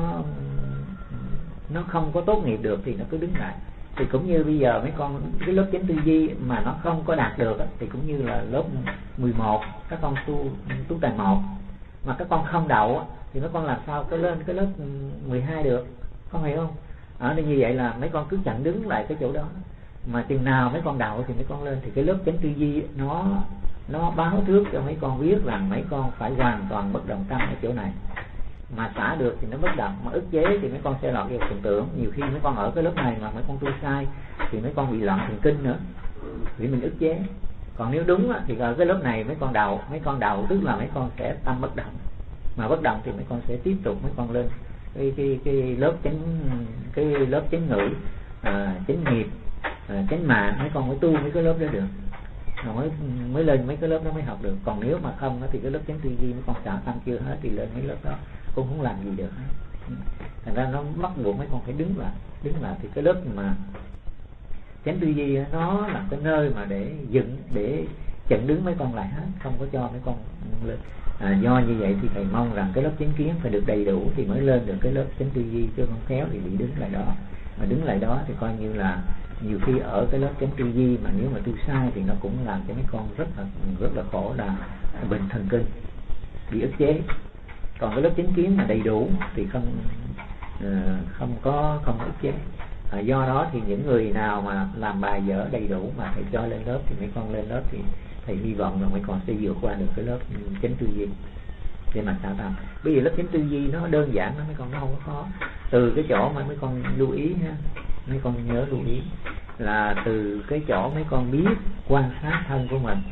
nó không có tốt nghiệp được thì nó cứ đứng lại. Thì cũng như bây giờ mấy con cái lớp chánh tư duy mà nó không có đạt được thì cũng như là lớp 11 các con tú tài 1 mà các con không đậu thì mấy con làm sao có lên cái lớp 12 được, không hiểu không? Nên như vậy là mấy con cứ chặn đứng lại cái chỗ đó, mà chừng nào mấy con đậu thì mấy con lên. Thì cái lớp chánh tư duy nó báo trước cho mấy con biết rằng mấy con phải hoàn toàn bất động tâm ở chỗ này, mà xả được thì nó bất động, mà ức chế thì mấy con sẽ lọt vào tưởng tượng. Nhiều khi mấy con ở cái lớp này mà mấy con tu sai thì mấy con bị loạn thần kinh nữa, vì mình ức chế. Còn nếu đúng thì ở cái lớp này mấy con đầu tức là mấy con sẽ tâm bất động, mà bất động thì mấy con sẽ tiếp tục mấy con lên cái lớp chánh ngữ, chánh nghiệp, chánh mạng. Mấy con mới tu mấy cái lớp đó được, mới lên mấy cái lớp đó mới học được. Còn nếu mà không thì cái lớp chánh tư duy mấy con xả tâm chưa hết thì lên mấy lớp đó cũng không làm gì được. Thành ra nó bắt buộc mấy con phải đứng lại. Thì cái lớp mà chánh tư duy nó là cái nơi mà để chặn đứng mấy con lại hết, không có cho mấy con lên. Do như vậy thì thầy mong rằng cái lớp chánh kiến phải được đầy đủ thì mới lên được cái lớp chánh tư duy, chứ không khéo thì bị đứng lại đó. Mà đứng lại đó thì coi như là nhiều khi ở cái lớp chánh tư duy mà nếu mà tu sai thì nó cũng làm cho mấy con rất là khổ, là bệnh thần kinh, bị ức chế. Còn cái lớp chánh kiến mà đầy đủ thì không ức chế. Do đó thì những người nào mà làm bài dở đầy đủ mà thầy cho lên lớp thì mấy con lên lớp thì thầy hy vọng là mấy con sẽ vượt qua được cái lớp chánh tư duy để mà xả tâm. Bởi vì lớp chánh tư duy nó đơn giản lắm mấy con, nó không có khó. Từ cái chỗ mà mấy con lưu ý ha, mấy con nhớ lưu ý là từ cái chỗ mấy con biết quan sát thân của mình,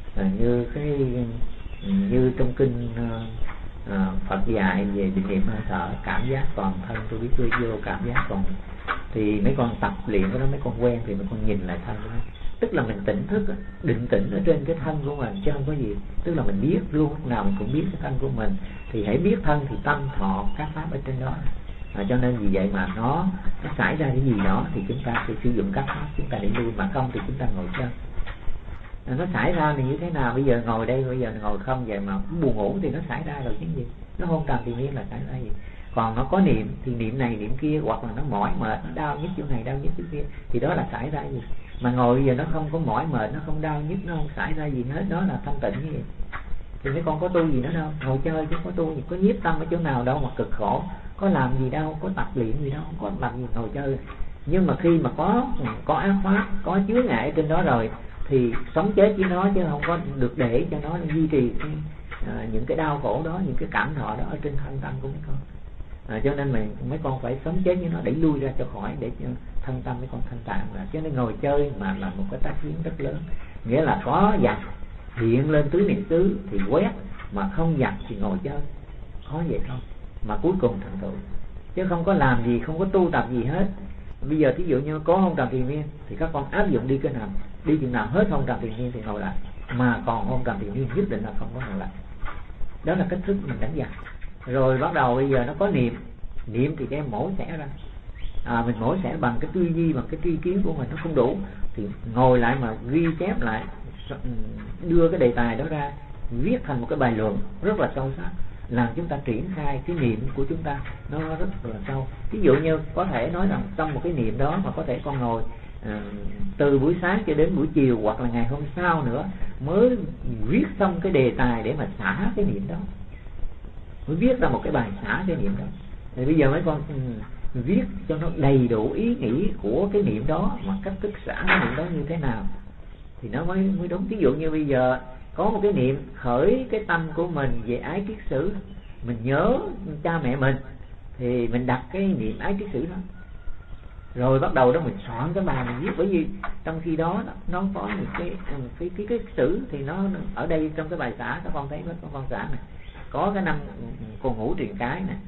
như trong kinh Phật dạy về định niệm hơi thở, cảm giác toàn thân, tôi biết tôi vô cảm giác toàn. Thì mấy con tập luyện cái đó, mấy con quen thì mấy con nhìn lại thân của nó. Tức là mình tỉnh thức, định tĩnh ở trên cái thân của mình chứ không có gì. Tức là mình biết luôn, lúc nào mình cũng biết cái thân của mình. Thì hãy biết thân thì tâm thọ các pháp ở trên đó. Cho nên vì vậy mà nó xảy ra cái gì đó thì chúng ta sẽ sử dụng các pháp chúng ta để lui, mà không thì chúng ta ngồi chân. Nó xảy ra thì như thế nào? Bây giờ ngồi đây, bây giờ ngồi không vậy mà buồn ngủ thì nó xảy ra rồi chứ gì. Nó hôn trầm thì nhiên là xảy ra gì. Còn nó có niệm thì niệm này niệm kia, hoặc là nó mỏi mệt, nó đau nhức chỗ này đau nhức chỗ kia, thì đó là xảy ra gì. Mà ngồi bây giờ nó không có mỏi mệt, nó không đau nhức, nó không xảy ra gì hết, đó là thanh tịnh cái gì. Thì mấy con có tu gì nữa đâu, ngồi chơi chứ có tu gì, có nhiếp tâm ở chỗ nào đâu mà cực khổ, có làm gì đâu, có tập luyện gì đâu, không có làm gì, ngồi chơi. Nhưng mà khi mà có ác pháp, có chứa ngại trên đó rồi thì sống chết với nó, chứ không có được để cho nó duy trì những cái đau khổ đó, những cái cảm thọ đó ở trên thân tâm của mấy con. Cho nên mấy con phải sống chết với nó, đẩy lui ra cho khỏi, để cho thân tâm mấy con thanh tạng. Cho nên ngồi chơi mà là một cái tác chiến rất lớn. Nghĩa là có giặc hiện lên tứ niệm xứ thì quét, mà không giặc thì ngồi chơi. Khó vậy không, mà cuối cùng thành tựu. Chứ không có làm gì, không có tu tập gì hết. Bây giờ thí dụ như có hôn trầm thiền miên thì các con áp dụng đi cái nào, đi chừng nào hết hôn trầm thiền miên thì ngồi lại. Mà còn hôn trầm thiền miên nhất định là không có ngồi lại. Đó là cách thức mình đánh giặc. Rồi bắt đầu bây giờ nó có niệm thì cái mổ xẻ ra. Mình mổ xẻ bằng cái tư duy, bằng cái tri kiến của mình nó không đủ thì ngồi lại mà ghi chép lại, đưa cái đề tài đó ra, viết thành một cái bài luận rất là sâu sắc, làm chúng ta triển khai cái niệm của chúng ta nó rất là sâu. Ví dụ như có thể nói rằng trong một cái niệm đó mà có thể con ngồi từ buổi sáng cho đến buổi chiều, hoặc là ngày hôm sau nữa mới viết xong cái đề tài để mà xả cái niệm đó, mới viết ra một cái bài xả cái niệm đó. Thì bây giờ mấy con viết cho nó đầy đủ ý nghĩ của cái niệm đó, mà cách thức xả cái niệm đó như thế nào thì nó mới đúng. Ví dụ như bây giờ có một cái niệm khởi cái tâm của mình về ái kiết sử, mình nhớ cha mẹ mình thì mình đặt cái niệm ái kiết sử đó, rồi bắt đầu đó mình soạn cái bài mình viết. Bởi vì trong khi đó nó có một cái sử thì nó ở đây trong cái bài xả, các con thấy con xả này có cái 5 con ngũ truyền cái này,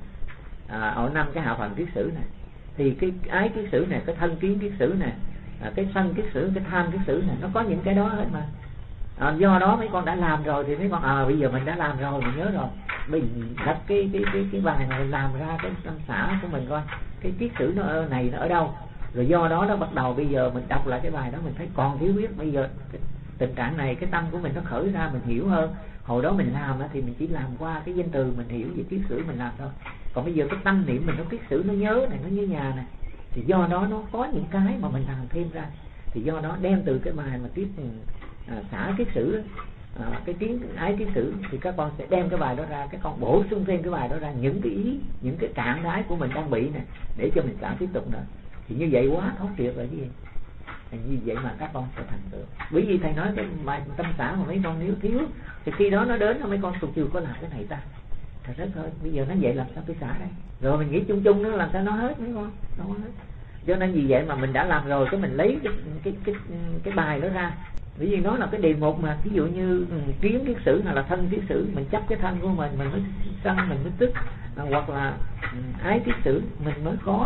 ở 5 cái hạ phần kiết sử này, thì cái ái kiết sử này, cái thân kiến kiết sử này, cái sân kiết sử, cái tham kiết sử này, nó có những cái đó hết mà. Do đó mấy con đã làm rồi thì mấy con bây giờ mình đã làm rồi, mình nhớ rồi, mình đặt cái bài này làm ra cái tâm xã của mình coi cái kiết sử nó này nó ở đâu. Rồi do đó nó bắt đầu bây giờ mình đọc lại cái bài đó, mình thấy còn thiếu biết. Bây giờ tình trạng này cái tâm của mình nó khởi ra, mình hiểu hơn. Hồi đó mình làm thì mình chỉ làm qua cái danh từ, mình hiểu về kiết sử mình làm thôi. Còn bây giờ cái tâm niệm mình nó kiết sử, nó nhớ này, nó nhớ nhà này, thì do đó nó có những cái mà mình làm thêm ra. Thì do đó đem từ cái bài mà tiếp xả kiết sử, cái tiếng ái kiết sử, thì các con sẽ đem cái bài đó ra, các con bổ sung thêm cái bài đó ra những cái ý, những cái trạng thái của mình đang bị này, để cho mình xả tiếp tục nữa. Thì như vậy quá thoát tuyệt rồi chứ gì. Như vậy mà các con sẽ thành tựu. Bởi vì thầy nói cái bài tâm xả mà mấy con nếu thiếu thì khi đó nó đến mấy con chưa có làm cái này ta. Thật rất thôi, bây giờ nó vậy làm sao tôi xả đây? Rồi mình nghĩ chung chung nó làm sao nó hết mấy con, nó hết. Cho nên vì vậy mà mình đã làm rồi, cái mình lấy cái bài đó ra. Bởi vì nó là cái đề mục mà, ví dụ như kiến kiết sử hay là thân kiết sử, mình chấp cái thân của mình mới sân, mình mới tức, hoặc là ái kiết sử, mình mới có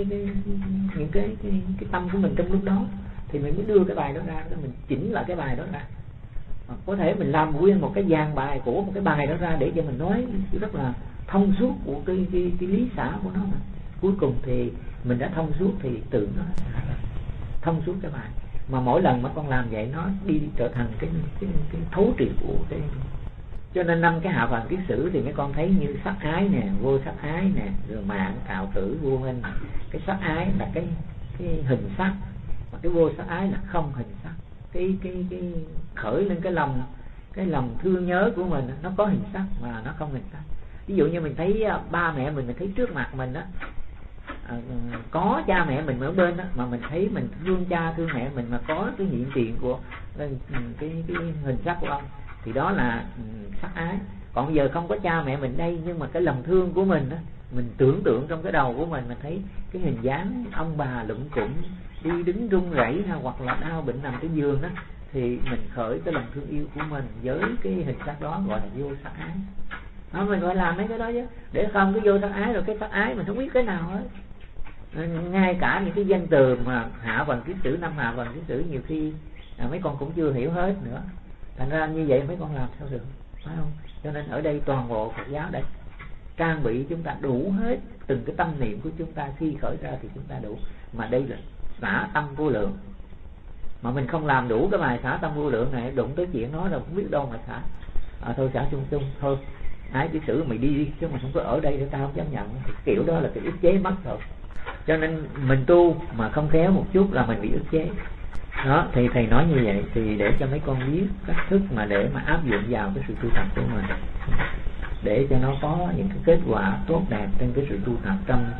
những cái tâm của mình trong lúc đó, thì mình mới đưa cái bài đó ra, mình chỉnh lại cái bài đó ra. Có thể mình làm nguyên một cái dàn bài của một cái bài đó ra để cho mình nói rất là thông suốt của cái lý xả của nó. Mà cuối cùng thì mình đã thông suốt thì tự nó thông suốt cái bài. Mà mỗi lần mà con làm vậy nó đi trở thành cái thấu triệt của cái. Cho nên 5 cái hạ phần kiết sử thì mấy con thấy như sắc ái nè, vô sắc ái nè, rồi mạng, cạo tử, vô minh. Cái sắc ái là cái hình sắc, mà cái vô sắc ái là không hình sắc. Cái khởi lên cái lòng thương nhớ của mình nó có hình sắc mà nó không hình sắc. Ví dụ như mình thấy ba mẹ mình thấy trước mặt mình đó, có cha mẹ mình ở bên đó, mà mình thấy mình thương cha thương mẹ mình, mà có cái hiện tiền của cái hình sắc của ông, thì đó là sắc ái. Còn giờ không có cha mẹ mình đây, nhưng mà cái lòng thương của mình đó, mình tưởng tượng trong cái đầu của mình thấy cái hình dáng ông bà lụm cụm đi đứng run rẩy, hoặc là đau bệnh nằm trên giường đó, thì mình khởi cái lòng thương yêu của mình với cái hình sắc đó, gọi là vô sắc ái. Đó, mình phải làm mấy cái đó chứ, để không cái vô sắc ái rồi cái sắc ái mình không biết cái nào hết. Ngay cả những cái danh từ mà hạ vần ký sử, năm hạ vần ký sử nhiều khi mấy con cũng chưa hiểu hết nữa, thành ra như vậy mấy con làm sao được, phải không? Cho nên ở đây toàn bộ Phật giáo đã trang bị chúng ta đủ hết từng cái tâm niệm của chúng ta, khi khởi ra thì chúng ta đủ. Mà đây là xả tâm vô lượng, mà mình không làm đủ cái bài xả tâm vô lượng này, đụng tới chuyện đó rồi không biết đâu mà xả. Thôi xả chung chung thôi, ái ký sử mày đi chứ mà không có ở đây để tao không dám nhận. Kiểu đó là cái ức chế mất rồi. Cho nên mình tu mà không khéo một chút là mình bị ức chế. Đó, thì thầy nói như vậy thì để cho mấy con biết cách thức mà để mà áp dụng vào cái sự tu tập của mình, để cho nó có những cái kết quả tốt đẹp trên cái sự tu tập trong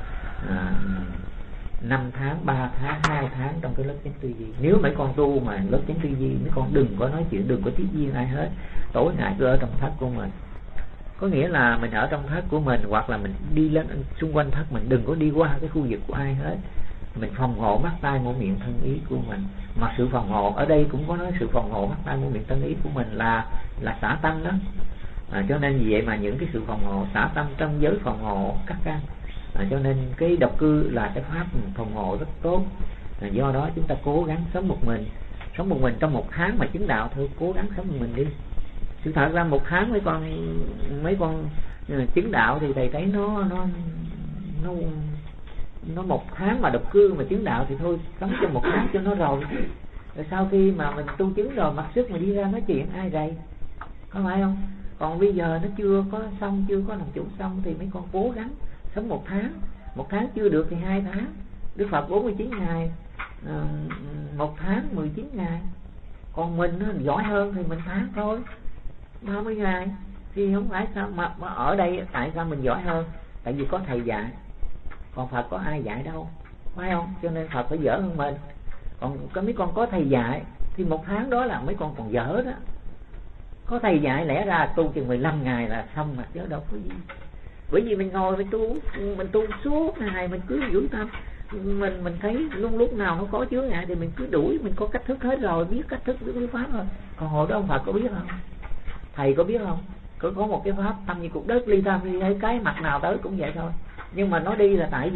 5 tháng, 3 tháng, 2 tháng trong cái lớp chánh tư duy. Nếu mấy con tu mà lớp chánh tư duy, mấy con đừng có nói chuyện, đừng có tiếp duyên ai hết, tối ngày cứ ở trong thất của mình. Có nghĩa là mình ở trong thất của mình, hoặc là mình đi lên xung quanh thất mình, đừng có đi qua cái khu vực của ai hết. Mình phòng hộ mắt tai mũi miệng thân ý của mình. Mà sự phòng hộ ở đây cũng có nói sự phòng hộ mắt tai mũi miệng thân ý của mình là xả tâm đó. Cho nên vì vậy mà những cái sự phòng hộ xả tâm trong giới phòng hộ các căn. Cho nên cái độc cư là cái pháp phòng hộ rất tốt. Do đó chúng ta cố gắng sống một mình trong 1 tháng mà chứng đạo thôi, cố gắng sống một mình đi. Sự thật ra 1 tháng mấy con chứng đạo thì thầy thấy nó 1 tháng mà độc cư mà chứng đạo thì thôi sống trong 1 tháng cho nó rồi sau khi mà mình tu chứng rồi mặc sức mà đi ra nói chuyện ai rầy, có phải không? Còn bây giờ nó chưa có xong, chưa có làm chủ xong thì mấy con cố gắng sống 1 tháng. 1 tháng chưa được thì 2 tháng. Đức Phật 49 ngày, 1 tháng 19 ngày. Còn mình nó giỏi hơn thì mình tháng thôi, 30 ngày. Thì không phải sao mà ở đây tại sao mình giỏi hơn? Tại vì có thầy dạy, còn Phật có ai dạy đâu, phải không? Cho nên Phật phải dở hơn mình. Còn có mấy con có thầy dạy thì 1 tháng đó là mấy con còn dở đó. Có thầy dạy lẽ ra tu chừng 15 ngày là xong mà, chứ đâu có gì. Bởi vì mình ngồi mình tu suốt ngày, mình cứ giữ tâm, mình thấy lúc nào nó có chướng ngại thì mình cứ đuổi, mình có cách thức hết rồi, biết cách thức biết pháp rồi. Còn hồi đó ông Phật có biết không? Thầy có biết không? Có một cái pháp tâm như cục đất, ly tham ly thấy, cái mặt nào tới cũng vậy thôi. Nhưng mà nó đi là tại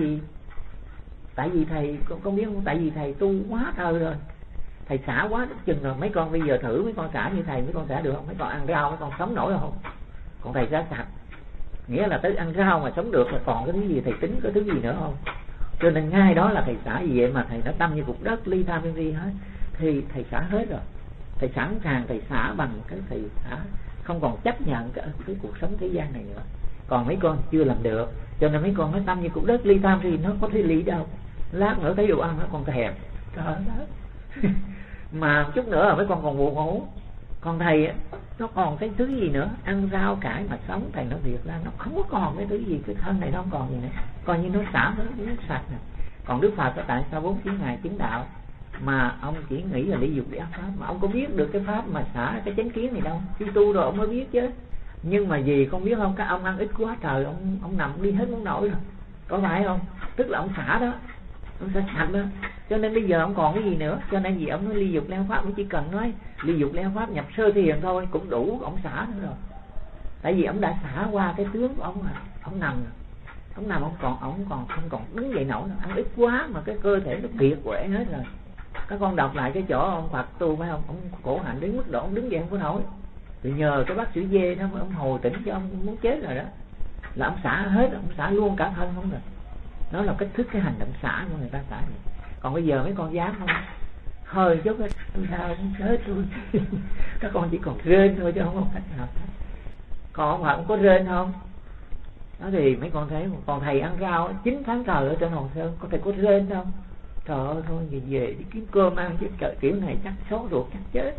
vì thầy con biết không? Tại vì thầy tu quá trời rồi, thầy xả quá chừng rồi. Mấy con bây giờ thử mấy con xả như thầy, mấy con xả được không? Mấy con ăn rau mấy con sống nổi không? Còn thầy xả sạch, nghĩa là tới ăn rau mà sống được, là còn cái thứ gì thầy tính có thứ gì nữa không? Cho nên ngay đó là thầy xả. Vì vậy mà thầy nó tâm như cục đất, ly tham ly hết, thì thầy xả hết rồi. Thầy sẵn sàng thầy xả bằng cái thầy xả, không còn chấp nhận cái cuộc sống thế gian này nữa. Còn mấy con chưa làm được, cho nên mấy con nói tâm như cục đất, ly tham thì nó có thể ly đâu. Lát nữa thấy đồ ăn nó còn thèm, trời ơi. Mà chút nữa là mấy con còn buồn ngủ. Còn thầy nó còn cái thứ gì nữa, ăn rau cải mà sống. Thầy nói thiệt ra nó không có còn cái thứ gì, cái thân này nó không còn gì nữa, coi như nó xả nó sạch rồi. Còn Đức Phật tại sao 49 ngày chứng đạo mà ông chỉ nghĩ là ly dục để ác pháp, mà ông có biết được cái pháp mà xả cái chánh kiến này đâu. Khi tu rồi ông mới biết chứ. Nhưng mà gì con biết không, các ông ăn ít quá trời, ông nằm đi hết muốn nổi rồi, có phải không? Tức là ông xả đó, ông sẽ sạch đó. Cho nên bây giờ ông còn cái gì nữa. Cho nên vì ông nói ly dục leo pháp, ông chỉ cần nói ly dục leo pháp nhập sơ thiền thôi cũng đủ, ông xả nữa rồi. Tại vì ông đã xả qua cái tướng của ông rồi. Ông nằm ông không còn đứng dậy nổi nữa. Ăn ít quá mà cái cơ thể nó kiệt quệ hết rồi. Các con đọc lại cái chỗ ông Phật tu phải không? Ông khổ hạnh đến mức độ ông đứng dậy không có nổi. Thì nhờ cái bác sĩ dê đó ông hồi tỉnh cho ông muốn chết rồi đó. Là ông xả hết, ông xả luôn cả thân không rồi. Đó là cách thức cái hành động xả của người ta xả vậy. Còn bây giờ mấy con dám không? Hơi chút hết, sao cũng chết luôn. Các con chỉ còn rên thôi chứ không có cách nào. Còn ông Phật có rên không? Đó thì mấy con thấy, còn thầy ăn rau 9 tháng trời ở trên Hòn Sơn, có thầy có rên không? Trời ơi thôi về đi kiếm cơm ăn chứ kiểu này chắc sốt ruột chắc chết.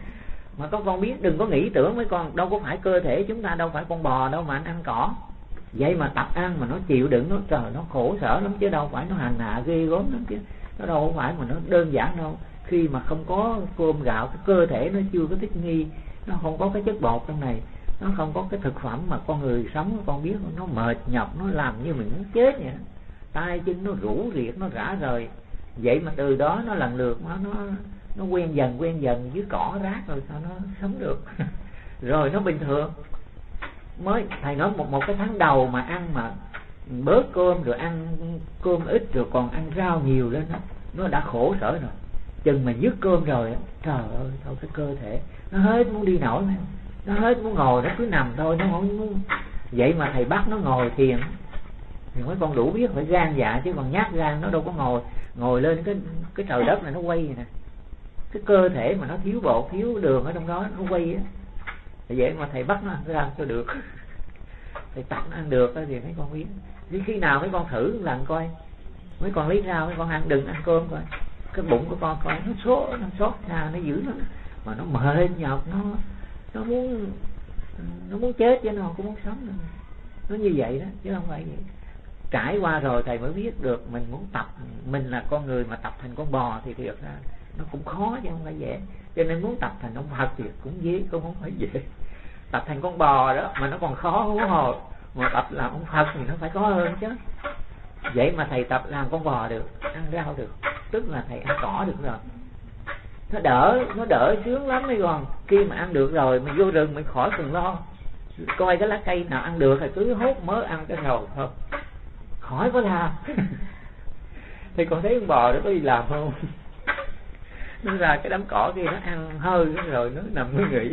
Mà con biết đừng có nghĩ tưởng mấy con, đâu có phải cơ thể chúng ta đâu phải con bò đâu mà anh ăn cỏ. Vậy mà tập ăn mà nó chịu đựng, nó trời nó khổ sở lắm chứ đâu phải nó hành hạ ghê gớm lắm chứ. Nó đâu phải mà nó đơn giản đâu. Khi mà không có cơm gạo, cái cơ thể nó chưa có thích nghi, nó không có cái chất bột trong này, nó không có cái thực phẩm mà con người sống, con biết nó mệt nhọc, nó làm như mình muốn chết vậy. Tay chân nó rũ riệt, nó rã rời. Vậy mà từ đó nó lần lượt nó quen dần dưới cỏ rác rồi sao nó sống được. Rồi nó bình thường. Mới thầy nói một cái tháng đầu mà ăn mà bớt cơm rồi ăn cơm ít rồi còn ăn rau nhiều lên đó, nó đã khổ sở rồi. Chừng mà dứt cơm rồi, trời ơi thôi cái cơ thể nó hết muốn đi nổi, nó hết muốn ngồi, nó cứ nằm thôi, nó không muốn. Vậy mà thầy bắt nó ngồi thiền thì mấy con đủ biết phải gan dạ, chứ còn nhát gan nó đâu có ngồi lên cái trời đất này nó quay vậy nè. Cái cơ thể mà nó thiếu bột thiếu đường ở trong đó nó quay á. Vậy mà thầy bắt nó ăn ra cho được. Thầy tập nó ăn được thì mấy con biết. Chứ khi nào mấy con thử lần coi, mấy con lấy rau mấy con ăn, đừng ăn cơm coi, cái bụng của con coi nó sốt ra, nó giữ mà nó mệt nhọc, nó muốn chết chứ nó không có muốn sống nữa. Nó như vậy đó chứ không phải vậy. Trải qua rồi thầy mới biết được mình muốn tập, mình là con người mà tập thành con bò thì thiệt ra nó cũng khó chứ không phải dễ. Cho nên muốn tập thành ông Phật thì cũng dễ, cũng không phải dễ. Tập thành con bò đó mà nó còn khó hú hồ, mà tập làm ông Phật thì nó phải khó hơn chứ. Vậy mà thầy tập làm con bò được, ăn rau được, tức là thầy ăn cỏ được rồi. Nó đỡ sướng lắm mấy con. Khi mà ăn được rồi mình vô rừng mình khỏi cần lo, coi cái lá cây nào ăn được thì cứ hốt mớ ăn cái rồi thôi, khỏi có làm. Thì con thấy con bò nó có đi làm không? Nó ra cái đám cỏ kia nó ăn hơi rồi nó nằm nó nghỉ.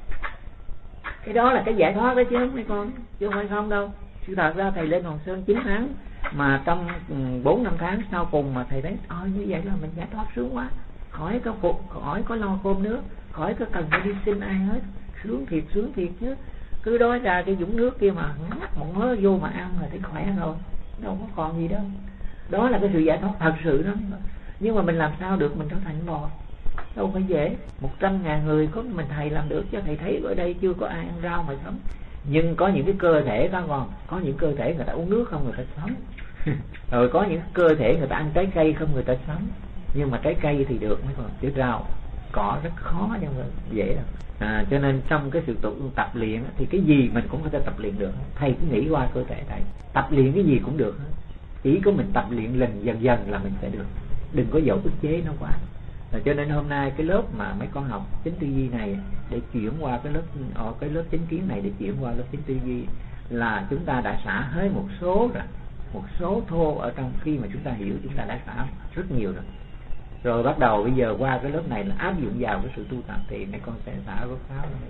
Cái đó là cái giải thoát đó chứ mấy con, chứ không phải không đâu. Sự thật ra thầy lên Hòn Sơn 9 tháng mà trong 4-5 tháng sau cùng mà thầy thấy như vậy là mình giải thoát sướng quá, khỏi có lo cơm nước, khỏi có cần phải đi xin ai hết, sướng thiệt chứ. Cứ đói ra cái vũng nước kia mà một mớ vô mà ăn là thấy khỏe rồi, đâu có còn gì đâu. Đó là cái sự giải thoát thật sự đó. Nhưng mà mình làm sao được mình trở thành bò, đâu phải dễ. 100.000 người có mình thầy làm được chứ. Thầy thấy ở đây chưa có ai ăn rau mà sống. Nhưng có những cái cơ thể có những cơ thể người ta uống nước không người ta sống. Rồi có những cơ thể người ta ăn trái cây không người ta sống. Nhưng mà trái cây thì được mấy con, chứ rau cỏ rất khó nhưng mà dễ đâu. Cho nên trong cái sự tập luyện thì cái gì mình cũng có thể tập luyện được. Thầy cứ nghĩ qua cơ thể thầy, tập luyện cái gì cũng được. Chỉ có mình tập luyện lần dần là mình sẽ được. Đừng có dỗ ức chế nó quá. Cho nên hôm nay cái lớp mà mấy con học chánh tư duy này để chuyển qua cái lớp chánh kiến này để chuyển qua lớp chánh tư duy là chúng ta đã xả hết một số rồi, một số thô ở trong. Khi mà chúng ta hiểu chúng ta đã xả rất nhiều rồi. Rồi bắt đầu bây giờ qua cái lớp này là áp dụng vào cái sự tu tập thì mấy con sẽ xả rốt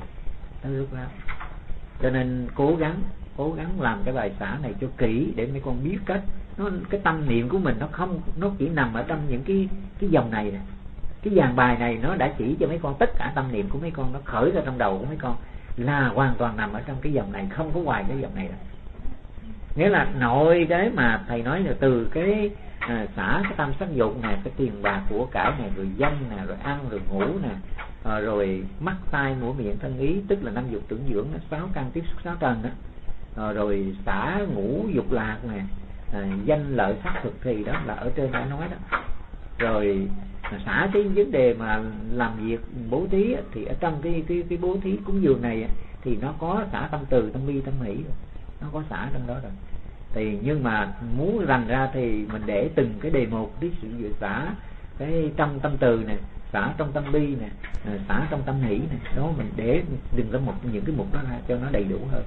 ráo. Cho nên cố gắng làm cái bài xả này cho kỹ để mấy con biết cách. Cái tâm niệm của mình nó chỉ nằm ở trong những cái dòng này nè. Cái dàn bài này nó đã chỉ cho mấy con tất cả tâm niệm của mấy con nó khởi ra trong đầu của mấy con là hoàn toàn nằm ở trong cái dòng này, không có ngoài cái dòng này đâu. Nghĩa là nội cái mà thầy nói là từ cái xả cái tâm sắc dục nè, cái tiền bạc của cải này, rồi danh nè, rồi ăn rồi ngủ nè, rồi mắt tai mũi miệng thân ý, tức là 5 dục tưởng dưỡng, 6 căn tiếp xúc 6 trần đó, rồi xả ngũ dục lạc nè, danh lợi sắc thực thì đó là ở trên đã nói đó. Rồi xả cái vấn đề mà làm việc bố thí thì ở trong cái bố thí cúng dường này thì nó có xả tâm từ, tâm bi, tâm hỷ, nó có xả trong đó rồi. Thì nhưng mà muốn rành ra thì mình để từng cái đề mục cái sự xả cái trong tâm từ này, xả trong tâm bi này, xả trong tâm hỷ này, đó mình để đừng có những cái mục đó ra cho nó đầy đủ hơn.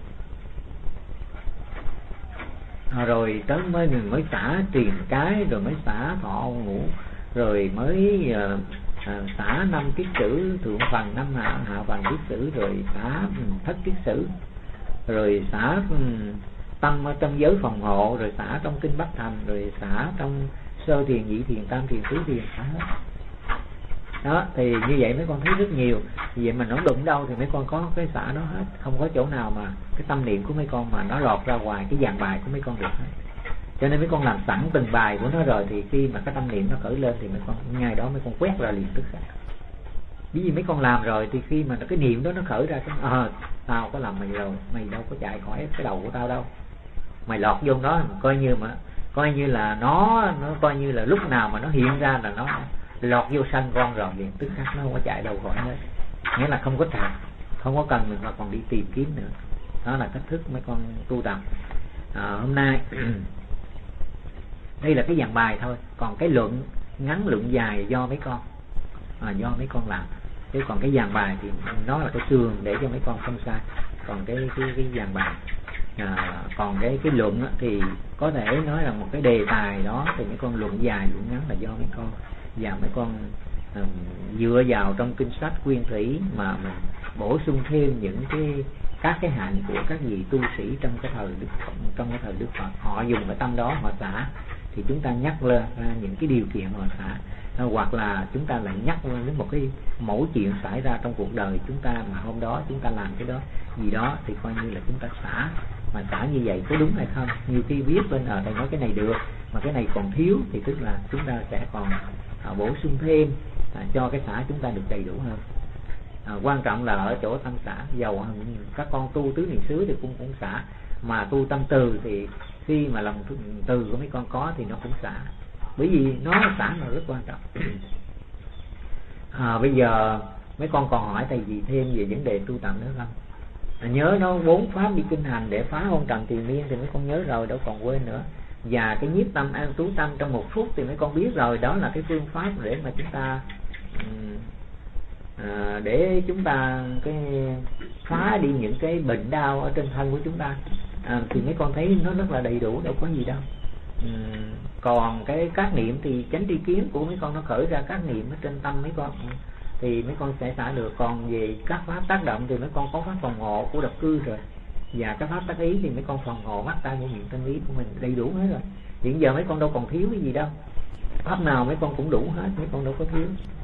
Rồi tới mình mới xả tiền cái, rồi mới xả thọ ngũ, rồi mới xả 5 kiết sử thượng phần, 5 hạ phần kiết sử, rồi xả thất kiết sử, rồi xả tâm ở trong giới phòng hộ, rồi xả trong kinh Bát Thành, rồi xả trong sơ thiền, nhị thiền, tam thiền, tứ thiền, xả hết. Đó thì như vậy mấy con thấy rất nhiều. Vậy mà nó đụng đâu thì mấy con có cái xả đó hết, không có chỗ nào mà cái tâm niệm của mấy con mà nó lọt ra ngoài cái dàn bài của mấy con được hết. Cho nên mấy con làm sẵn từng bài của nó rồi thì khi mà cái tâm niệm nó khởi lên thì mấy con ngay đó mấy con quét ra liền tức khắc. Vì gì mấy con làm rồi thì khi mà cái niệm đó nó khởi ra tao có làm mày rồi, mày đâu có chạy khỏi cái đầu của tao đâu. mày lọt vô đó coi như là nó coi như là lúc nào mà nó hiện ra là nó lọt vô sân con rồi liền tức khắc nó không có chạy đâu khỏi hết, nghĩa là không có trật, không có cần mình mà còn đi tìm kiếm nữa. Đó là cách thức mấy con tu tập. Hôm nay đây là cái dàn bài thôi, còn cái luận ngắn luận dài do mấy con làm, chứ còn cái dàn bài thì nó là cái xương để cho mấy con không sai. Còn cái dàn bài còn cái luận thì có thể nói là một cái đề tài đó thì mấy con luận dài luận ngắn là do mấy con, và mấy con dựa vào trong kinh sách Nguyên Thủy mà mình bổ sung thêm những các cái hạnh của các vị tu sĩ trong cái thời Đức Phật. Họ dùng cái tâm đó họ xả thì chúng ta nhắc lên những cái điều kiện họ xả, hoặc là chúng ta lại nhắc lên đến một cái mẫu chuyện xảy ra trong cuộc đời chúng ta mà hôm đó chúng ta làm cái đó gì đó thì coi như là chúng ta xả. Mà xả như vậy có đúng hay không? Nhiều khi biết bên thầy nói cái này được mà cái này còn thiếu thì tức là chúng ta sẽ còn bổ sung thêm cho cái xả chúng ta được đầy đủ hơn. Quan trọng là ở chỗ tâm xả. Dầu các con tu tứ niệm xứ thì cũng xả, mà tu tâm từ thì khi mà lòng từ của mấy con có thì nó cũng xả, bởi vì nó xả là rất quan trọng. Bây giờ mấy con còn hỏi thầy gì thêm về vấn đề tu tập nữa không? Nhớ nó 4 pháp đi kinh hành để phá hôn trần triền miên thì mấy con nhớ rồi, đâu còn quên nữa. Và cái nhiếp tâm an trú tâm trong 1 phút thì mấy con biết rồi, đó là cái phương pháp để mà chúng ta cái phá đi những cái bệnh đau ở trên thân của chúng ta. Thì mấy con thấy nó rất là đầy đủ, đâu có gì đâu. Còn cái các niệm thì chánh tri kiến của mấy con nó khởi ra các niệm ở trên tâm mấy con thì mấy con sẽ xả được. Còn về các pháp tác động thì mấy con có pháp phòng hộ của độc cư rồi, và các pháp tác ý thì mấy con phòng hộ mắt tai mũi miệng thân ý của mình đầy đủ hết rồi. Hiện giờ mấy con đâu còn thiếu cái gì đâu, pháp nào mấy con cũng đủ hết, mấy con đâu có thiếu.